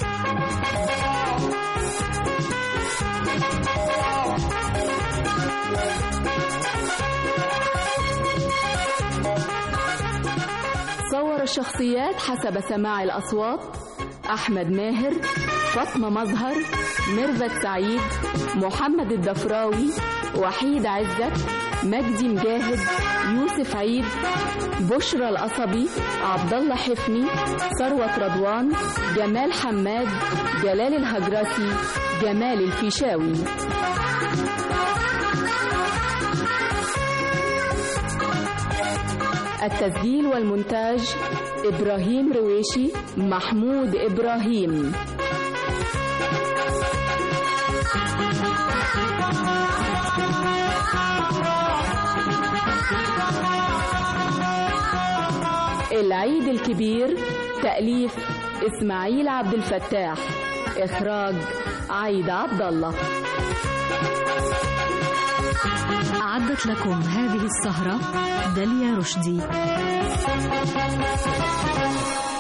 صور الشخصيات حسب سماع الأصوات: أحمد ماهر، فاطمة مظهر، ميرفت سعيد، محمد الدفراوي، وحيد عزت، مجدي مجاهد، يوسف عيد، بشرى القصبي، عبد الله حفني، ثروت رضوان، جمال حماد، جلال الهجرسي، جمال الفيشاوي. التسجيل والمونتاج إبراهيم رويشي، محمود إبراهيم. العيد الكبير، تأليف إسماعيل عبد الفتاح، إخراج عايدة عبد الله. أعدت لكم هذه السهرة داليا رشدي.